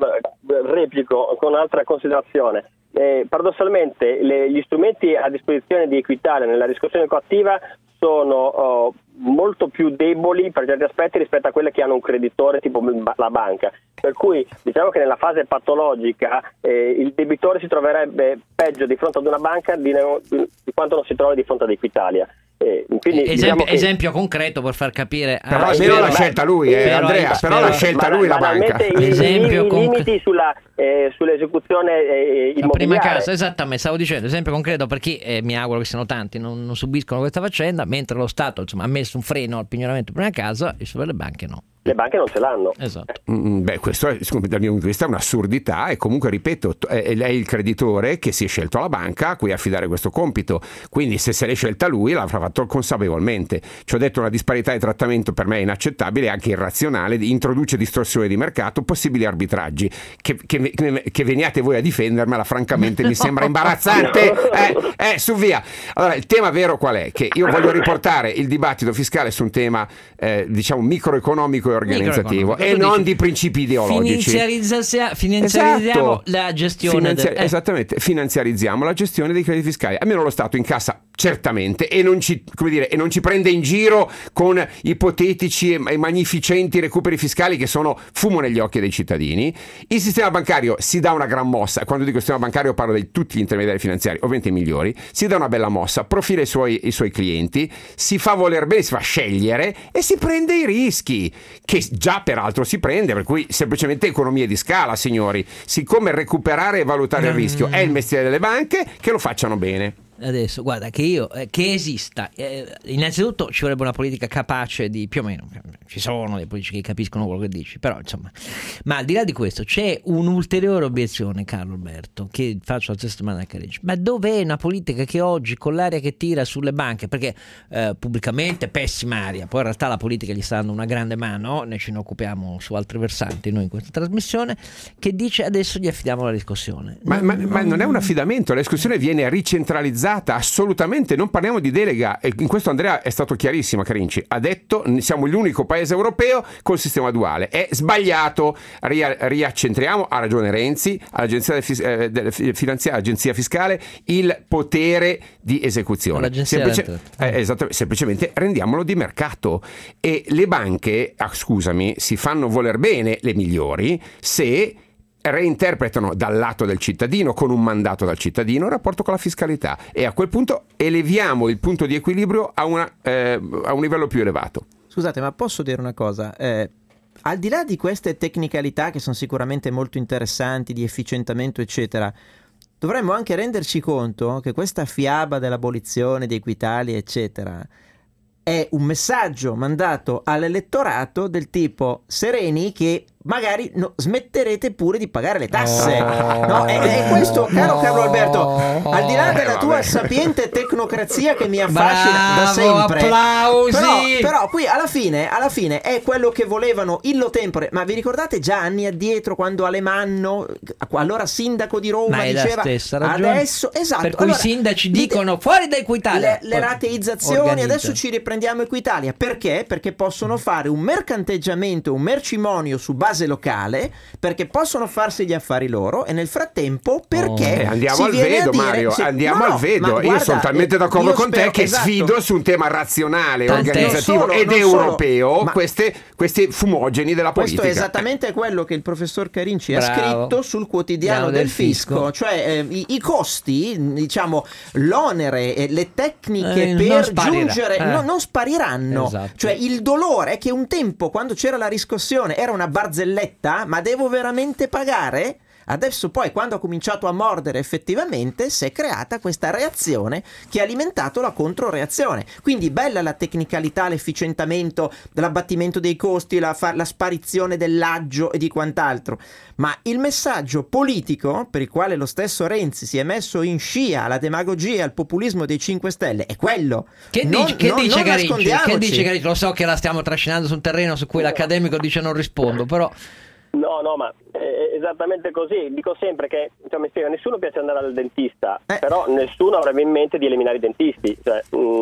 replico con un'altra considerazione. Eh, paradossalmente le, gli strumenti a disposizione di Equitalia nella riscossione coattiva sono oh, molto più deboli per certi aspetti rispetto a quelle che hanno un creditore tipo la banca, per cui diciamo che nella fase patologica eh, il debitore si troverebbe peggio di fronte ad una banca di, di quanto non si trova di fronte ad Equitalia. Eh, quindi, esempio, diciamo che... esempio concreto per far capire, però ah, spero l'ha scelta lui, eh, però, Andrea, però l'ha scelta lui la banca. I, esempio i, conc- i limiti sulla, eh, sull'esecuzione eh, immobiliare. La prima casa, esattamente, stavo dicendo, esempio concreto per chi, eh, mi auguro che siano tanti, non, non subiscono questa faccenda, mentre lo Stato insomma, ha messo un freno al pignoramento di prima casa e sulle banche no. Le banche non ce l'hanno. Esatto. Mm, beh, questo è, dal mio punto di vista è un'assurdità e comunque, ripeto, è lei il creditore che si è scelto la banca a cui affidare questo compito, quindi se se l'è scelta lui l'avrà fatto consapevolmente. Ci ho detto, una disparità di trattamento per me è inaccettabile e anche irrazionale, introduce distorsioni di mercato, possibili arbitraggi. Che, che, che veniate voi a difendermela, francamente mi sembra imbarazzante. Eh, eh, su via. Allora, il tema vero qual è? Che io voglio riportare il dibattito fiscale su un tema eh, diciamo microeconomico organizzativo e non di principi ideologici. Finanziarizziamo, finanziarizziamo esatto. la gestione Finanzia- del... eh. esattamente, finanziarizziamo la gestione dei crediti fiscali. Almeno lo Stato incassa certamente e non ci, come dire, e non ci prende in giro con ipotetici e, e magnificenti recuperi fiscali che sono fumo negli occhi dei cittadini. Il sistema bancario si dà una gran mossa. Quando dico sistema bancario parlo di tutti gli intermediari finanziari, ovviamente i migliori. Si dà una bella mossa, profila i suoi, i suoi clienti, si fa voler bene, si fa scegliere e si prende i rischi, che già peraltro si prende, per cui semplicemente economie di scala, signori. Siccome recuperare e valutare il rischio è il mestiere delle banche, che lo facciano bene. Adesso guarda che io eh, che esista eh, innanzitutto ci vorrebbe una politica capace di, più o meno ci sono dei politici che capiscono quello che dici, però insomma, ma al di là di questo c'è un'ulteriore obiezione, Carlo Alberto, che faccio la stessa domanda a Carinci: ma dov'è una politica che oggi, con l'aria che tira sulle banche, perché eh, pubblicamente pessima aria, poi in realtà la politica gli sta dando una grande mano, ne ce ne occupiamo su altri versanti noi in questa trasmissione, che dice adesso gli affidiamo la riscossione? Ma, ma, ma non è un affidamento, la riscossione viene ricentralizzata. Assolutamente, non parliamo di delega, e in questo Andrea è stato chiarissimo. Carinci ha detto siamo l'unico paese europeo col sistema duale, è sbagliato, Ria, riaccentriamo, ha ragione Renzi, all'agenzia del, del finanziaria, agenzia fiscale, il potere di esecuzione. Semplice, eh, esatto, semplicemente rendiamolo di mercato, e le banche, ah, scusami, si fanno voler bene, le migliori, se reinterpretano dal lato del cittadino, con un mandato dal cittadino, il rapporto con la fiscalità, e a quel punto eleviamo il punto di equilibrio a, una, eh, a un livello più elevato. Scusate, ma posso dire una cosa? Eh, al di là di queste tecnicalità che sono sicuramente molto interessanti, di efficientamento eccetera, dovremmo anche renderci conto che questa fiaba dell'abolizione di Equitalia eccetera è un messaggio mandato all'elettorato del tipo: sereni che magari no, smetterete pure di pagare le tasse. Oh, no, è, è questo, caro Carlo Alberto, al di là della tua sapiente tecnocrazia che mi affascina da sempre. Applausi. Però, però qui alla fine, alla fine è quello che volevano illo tempore. Ma vi ricordate già anni addietro quando Alemanno, allora sindaco di Roma, ma è diceva la stessa ragione. Adesso, esatto, per cui allora, i sindaci dite, dicono fuori da Equitalia. Le, le rateizzazioni, organizza. Adesso ci riprendiamo Equitalia. Perché? Perché possono fare un mercanteggiamento, un mercimonio su base locale, perché possono farsi gli affari loro, e nel frattempo perché oh. eh, andiamo si al viene vedo a dire, Mario si, andiamo no, al vedo io guarda, sono talmente d'accordo con spero, te che esatto. sfido su un tema razionale, Tant'è. organizzativo Solo, ed solo, europeo ma queste, questi fumogeni della questo politica. Questo è esattamente quello che il professor Carinci Bravo. ha scritto sul quotidiano del, del fisco, fisco. Cioè eh, i, i costi, diciamo l'onere e le tecniche eh, per non giungere eh. no, non spariranno, esatto. Cioè il dolore è che un tempo, quando c'era la riscossione, era una barzelletta, ma devo veramente pagare? Adesso poi, quando ha cominciato a mordere effettivamente, si è creata questa reazione che ha alimentato la controreazione. Quindi bella la tecnicalità, l'efficientamento, l'abbattimento dei costi, la, fa- la sparizione dell'aggio e di quant'altro, ma il messaggio politico per il quale lo stesso Renzi si è messo in scia alla demagogia, al populismo dei cinque Stelle è quello. Che non, dice, che non, dice non Carinci? Che dice nascondiamoci. Carinci? Lo so che la stiamo trascinando su un terreno su cui l'accademico dice non rispondo, però No, no, ma è esattamente così. Dico sempre che, cioè, mi spiego, a nessuno piace andare al dentista, eh. però nessuno avrebbe in mente di eliminare i dentisti. Cioè, mh,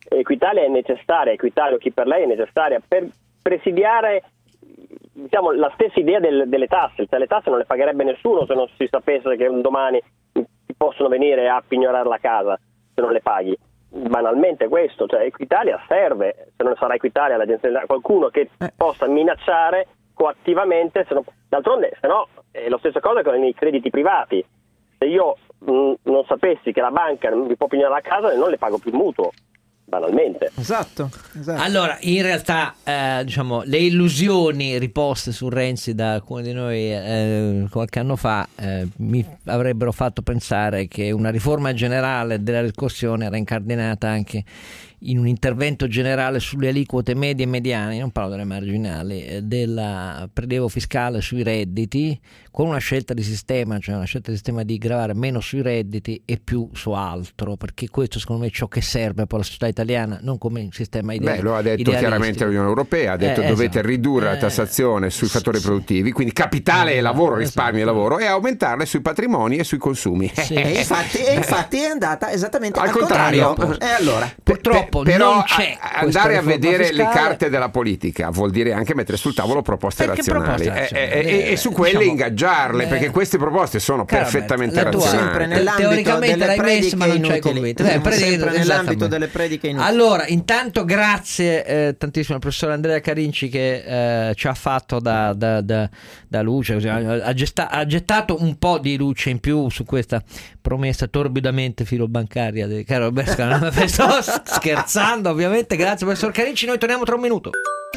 Equitalia è necessaria, Equitalia, chi per lei è necessaria per presidiare, diciamo, la stessa idea del, delle tasse, cioè le tasse non le pagherebbe nessuno se non si sapesse che un domani ti possono venire a pignorare la casa se non le paghi. Banalmente questo, cioè Equitalia serve, se non sarà Equitalia l'agenzia, qualcuno che eh. possa minacciare coattivamente, se non, d'altronde se no è la stessa cosa con i crediti privati, se io mh, non sapessi che la banca mi può pignorare la casa non le pago più il mutuo, banalmente. Esatto, esatto. Allora, in realtà, eh, diciamo, le illusioni riposte su Renzi da alcuni di noi eh, qualche anno fa eh, mi avrebbero fatto pensare che una riforma generale della riscossione era incardinata anche in un intervento generale sulle aliquote medie e mediane, non parlo delle marginali, eh, del prelievo fiscale sui redditi, con una scelta di sistema, cioè una scelta di sistema di gravare meno sui redditi e più su altro, perché questo secondo me è ciò che serve per la società italiana, non come un sistema ideale. Beh, lo ha detto chiaramente l'Unione Europea, ha detto eh, dovete esatto. ridurre eh, la tassazione sui fattori sì. produttivi, quindi capitale e lavoro, esatto. risparmio e lavoro, e aumentarle sui patrimoni e sui consumi. Sì. e, infatti, e infatti è andata esattamente al, al contrario. contrario. E allora, purtroppo però non c'è a, andare a vedere fiscale. le carte della politica vuol dire anche mettere sul tavolo proposte Perché razionali proposte e, razionali? e, e su quelle diciamo, ingaggiarle eh, perché queste proposte sono Caro perfettamente Alberto, la tua- razionali. sempre nell'ambito teoricamente delle l'hai messo prediche ma non c'hai inutili. convinto. Eh, prediche- sempre nell'ambito esattamente. delle prediche inutili. Allora, intanto grazie eh, tantissimo al professor Andrea Carinci che eh, ci ha fatto da, da, da, da luce, così, ha, gesta- ha gettato un po' di luce in più su questa promessa torbidamente filobancaria di caro Alberto. Sto scherzando ovviamente, grazie professor Carinci, noi torniamo tra un minuto.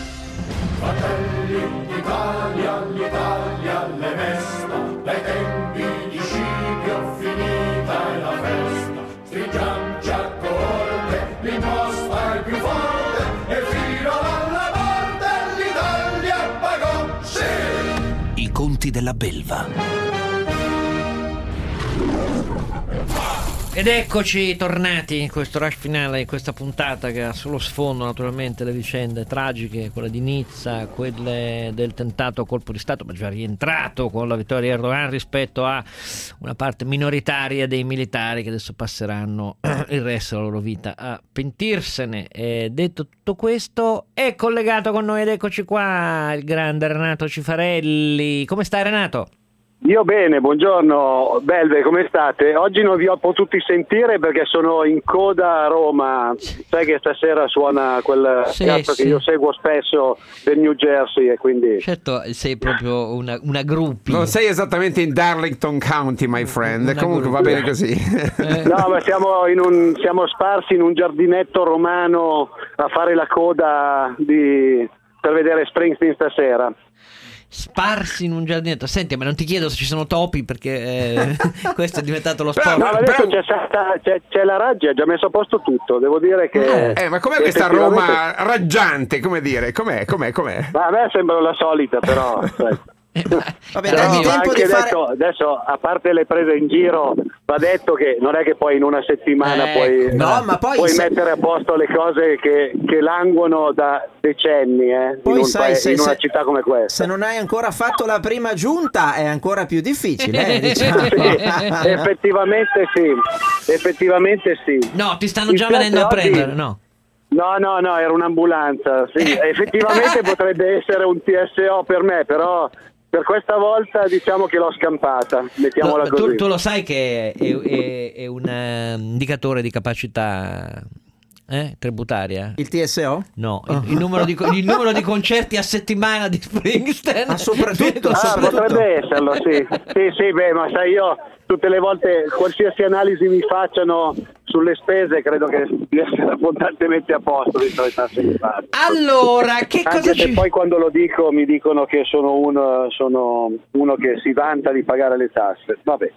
Fratelli d'Italia, l'Italia le mesta, dai tempi di Scipio finita è la festa, stringiamoci a coorte, l'imposta è più forte, e fino alla morte l'Italia pagò, sì! I conti della belva. Ed eccoci tornati in questo rush finale, in questa puntata che ha sullo sfondo naturalmente le vicende tragiche, quella di Nizza, quelle del tentato colpo di Stato, ma già rientrato con la vittoria di Erdogan rispetto a una parte minoritaria dei militari che adesso passeranno il resto della loro vita a pentirsene. E detto tutto questo, è collegato con noi ed eccoci qua il grande Renato Cifarelli. Come stai, Renato? Io bene, buongiorno Belve, come state? Oggi non vi ho potuti sentire perché sono in coda a Roma, sai che stasera suona quel sì, cazzo sì. che io seguo spesso del New Jersey e quindi... Certo, sei proprio una, una gruppi. Non sei esattamente in Darlington County, my friend, Una comunque va gruppi. bene così. Eh. No, ma siamo, in un, siamo sparsi in un giardinetto romano a fare la coda di, per vedere Springsteen stasera. Sparsi in un giardinetto. Senti, ma non ti chiedo se ci sono topi perché eh, questo è diventato lo sport. No, adesso c'è, stata, c'è, c'è la Raggi, ha già messo a posto tutto, devo dire che... Eh, ma com'è questa Roma raggiante, come dire? Com'è, com'è, com'è? Ma a me sembra la solita, però... Vabbè, Però dagli va tempo anche di fare... detto, adesso, a parte le prese in giro, va detto che non è che poi in una settimana Eh, puoi, no, ma poi puoi se- mettere a posto le cose che, che languono da decenni eh, Poi in, un sai, pae- se- in una se- città come questa. Se non hai ancora fatto la prima giunta è ancora più difficile, eh, diciamo. Sì, effettivamente sì, effettivamente sì. No, ti stanno Il già piatto venendo a oggi- prendere, no? No, no, no, era un'ambulanza. Sì, effettivamente potrebbe essere un T S O per me, però per questa volta diciamo che l'ho scampata, mettiamola No, così. tu, tu lo sai che è, è- è un eh, indicatore di capacità eh, tributaria? Il T S O? No, il, il numero di, co- il numero di concerti a settimana di Springsteen. Ah, soprattutto, Ah, soprattutto. potrebbe esserlo, sì. Sì, sì, beh, ma sai, io tutte le volte, qualsiasi analisi mi facciano sulle spese, credo che di essere abbondantemente a posto, visto le tasse che faccio. Allora, che Anche cosa se ci... poi quando lo dico mi dicono che sono uno, sono uno che si vanta di pagare le tasse. Vabbè.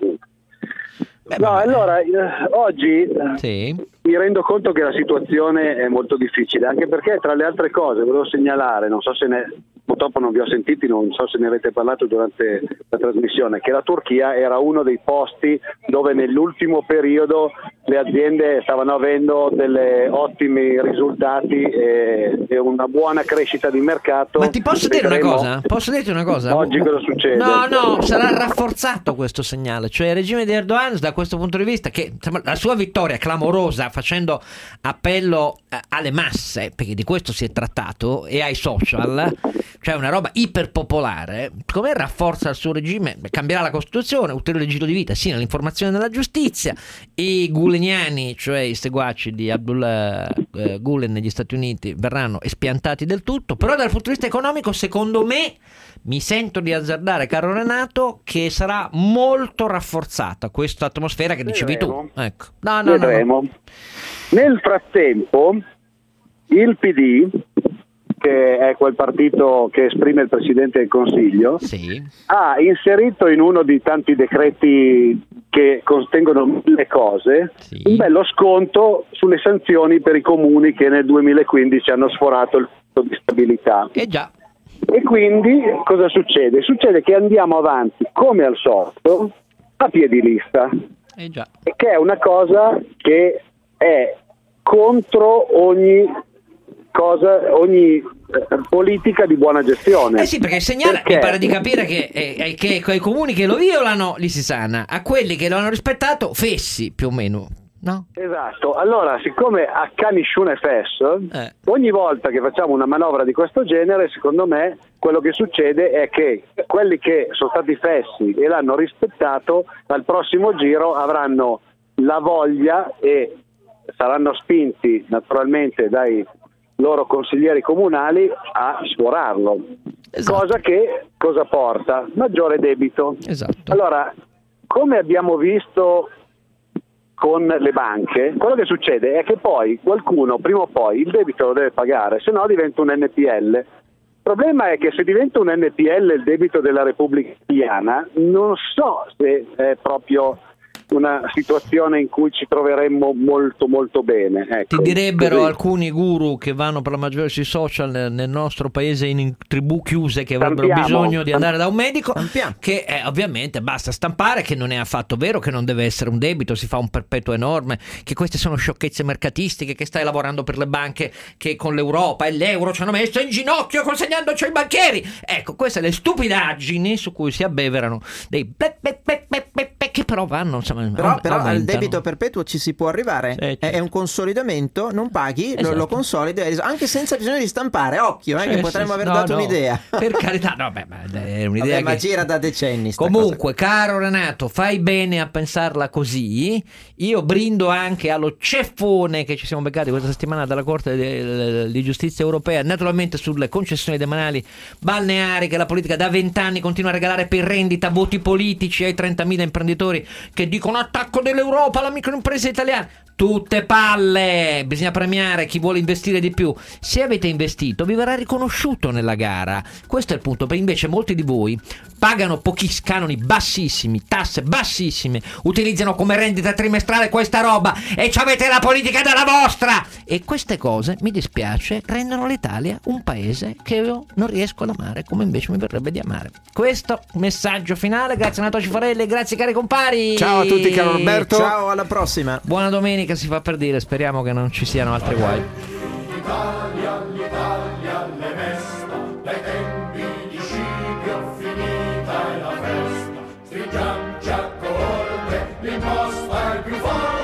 Beh, No, vabbè. allora, eh, oggi eh, Sì. mi rendo conto che la situazione è molto difficile, anche perché tra le altre cose volevo segnalare, non so se ne, purtroppo non vi ho sentiti, non so se ne avete parlato durante la trasmissione, che la Turchia era uno dei posti dove nell'ultimo periodo le aziende stavano avendo delle ottimi risultati e, e una buona crescita di mercato. Ma ti posso dire una cosa? Posso dirti una cosa? Oggi cosa succede? No, no, sarà rafforzato questo segnale, cioè il regime di Erdogan da questo punto di vista, che insomma, la sua vittoria clamorosa facendo appello eh, alle masse, perché di questo si è trattato, e ai social, cioè una roba iperpopolare, come rafforza il suo regime? Beh, cambierà la Costituzione, ulteriore giro di vita, sì, nell'informazione e nella giustizia. I guleniani, cioè i seguaci di Abdullah eh, Gulen negli Stati Uniti, verranno espiantati del tutto. Però dal punto di vista economico, secondo me, mi sento di azzardare, caro Renato, che sarà molto rafforzata questa atmosfera che dicevi tu. Ecco. No, no, Vedremo. no, no. Nel frattempo il P D, che è quel partito che esprime il Presidente del Consiglio, sì, ha inserito in uno di tanti decreti che contengono mille cose, sì, un bello sconto sulle sanzioni per i comuni che nel duemilaquindici hanno sforato il fondo di stabilità. Eh già. E quindi cosa succede? Succede che andiamo avanti come al solito a piedi lista, eh già, che è una cosa che è contro ogni cosa, ogni eh, politica di buona gestione. Eh sì, perché il segnale Perché? mi pare di capire che, eh, che quei comuni che lo violano li si sana, a quelli che lo hanno rispettato fessi più o meno, no? Esatto, allora siccome a Canisciune Fes, eh. ogni volta che facciamo una manovra di questo genere, secondo me quello che succede è che quelli che sono stati fessi e l'hanno rispettato al prossimo giro avranno la voglia e saranno spinti naturalmente dai loro consiglieri comunali a sforarlo. Esatto. Cosa che cosa porta? Maggiore debito. Esatto. Allora, come abbiamo visto con le banche, quello che succede è che poi qualcuno prima o poi il debito lo deve pagare, se no diventa un N P L. Il problema è che se diventa un N P L il debito della Repubblica Italiana, non so se è proprio una situazione in cui ci troveremmo molto molto bene. Ecco, ti direbbero così. Alcuni guru che vanno per la maggiore sui social nel, nel nostro paese in tribù chiuse, che avrebbero Stampiamo. bisogno di andare da un medico, Stampiamo. che eh, ovviamente basta stampare che non è affatto vero, che non deve essere un debito, si fa un perpetuo enorme, che queste sono sciocchezze mercatistiche, che stai lavorando per le banche che con l'Europa e l'euro ci hanno messo in ginocchio consegnandoci ai banchieri. Ecco, queste le stupidaggini su cui si abbeverano dei ple, ple, ple, ple, ple, ple, che però vanno, insomma, Però, però al aumentano. debito perpetuo ci si può arrivare. Sì, certo. È un consolidamento, non paghi, Esatto. lo, lo consolidi anche senza bisogno di stampare. Occhio, eh, Sì, che sì, potremmo sì. aver No, dato no. un'idea. Per carità, no, beh, ma è un'idea Vabbè, ma che gira da decenni sta comunque, caro Renato, fai bene a pensarla così. Io brindo anche allo ceffone che ci siamo beccati questa settimana dalla Corte di, di Giustizia Europea, naturalmente sulle concessioni demaniali balneari che la politica da vent'anni continua a regalare per rendita, voti politici ai trentamila imprenditori che dicono attacco dell'Europa alla microimpresa italiana. Tutte palle, bisogna premiare chi vuole investire di più. Se avete investito vi verrà riconosciuto nella gara, questo è il punto. Per invece molti di voi pagano pochi canoni bassissimi, tasse bassissime, utilizzano come rendita trimestrale questa roba e ci avete la politica della vostra, e queste cose, mi dispiace, rendono l'Italia un paese che io non riesco ad amare come invece mi verrebbe di amare. Questo messaggio finale, grazie Renato Cifarelli, grazie cari compari. Ciao a tutti, caro Roberto. Ciao, alla prossima. Buona domenica, si fa per dire, speriamo che non ci siano altri guai. L'Italia, l'Italia, le mesta, dai tempi di Scipio finita è la festa, stringiamoci a coorte, l'imposta è più forte.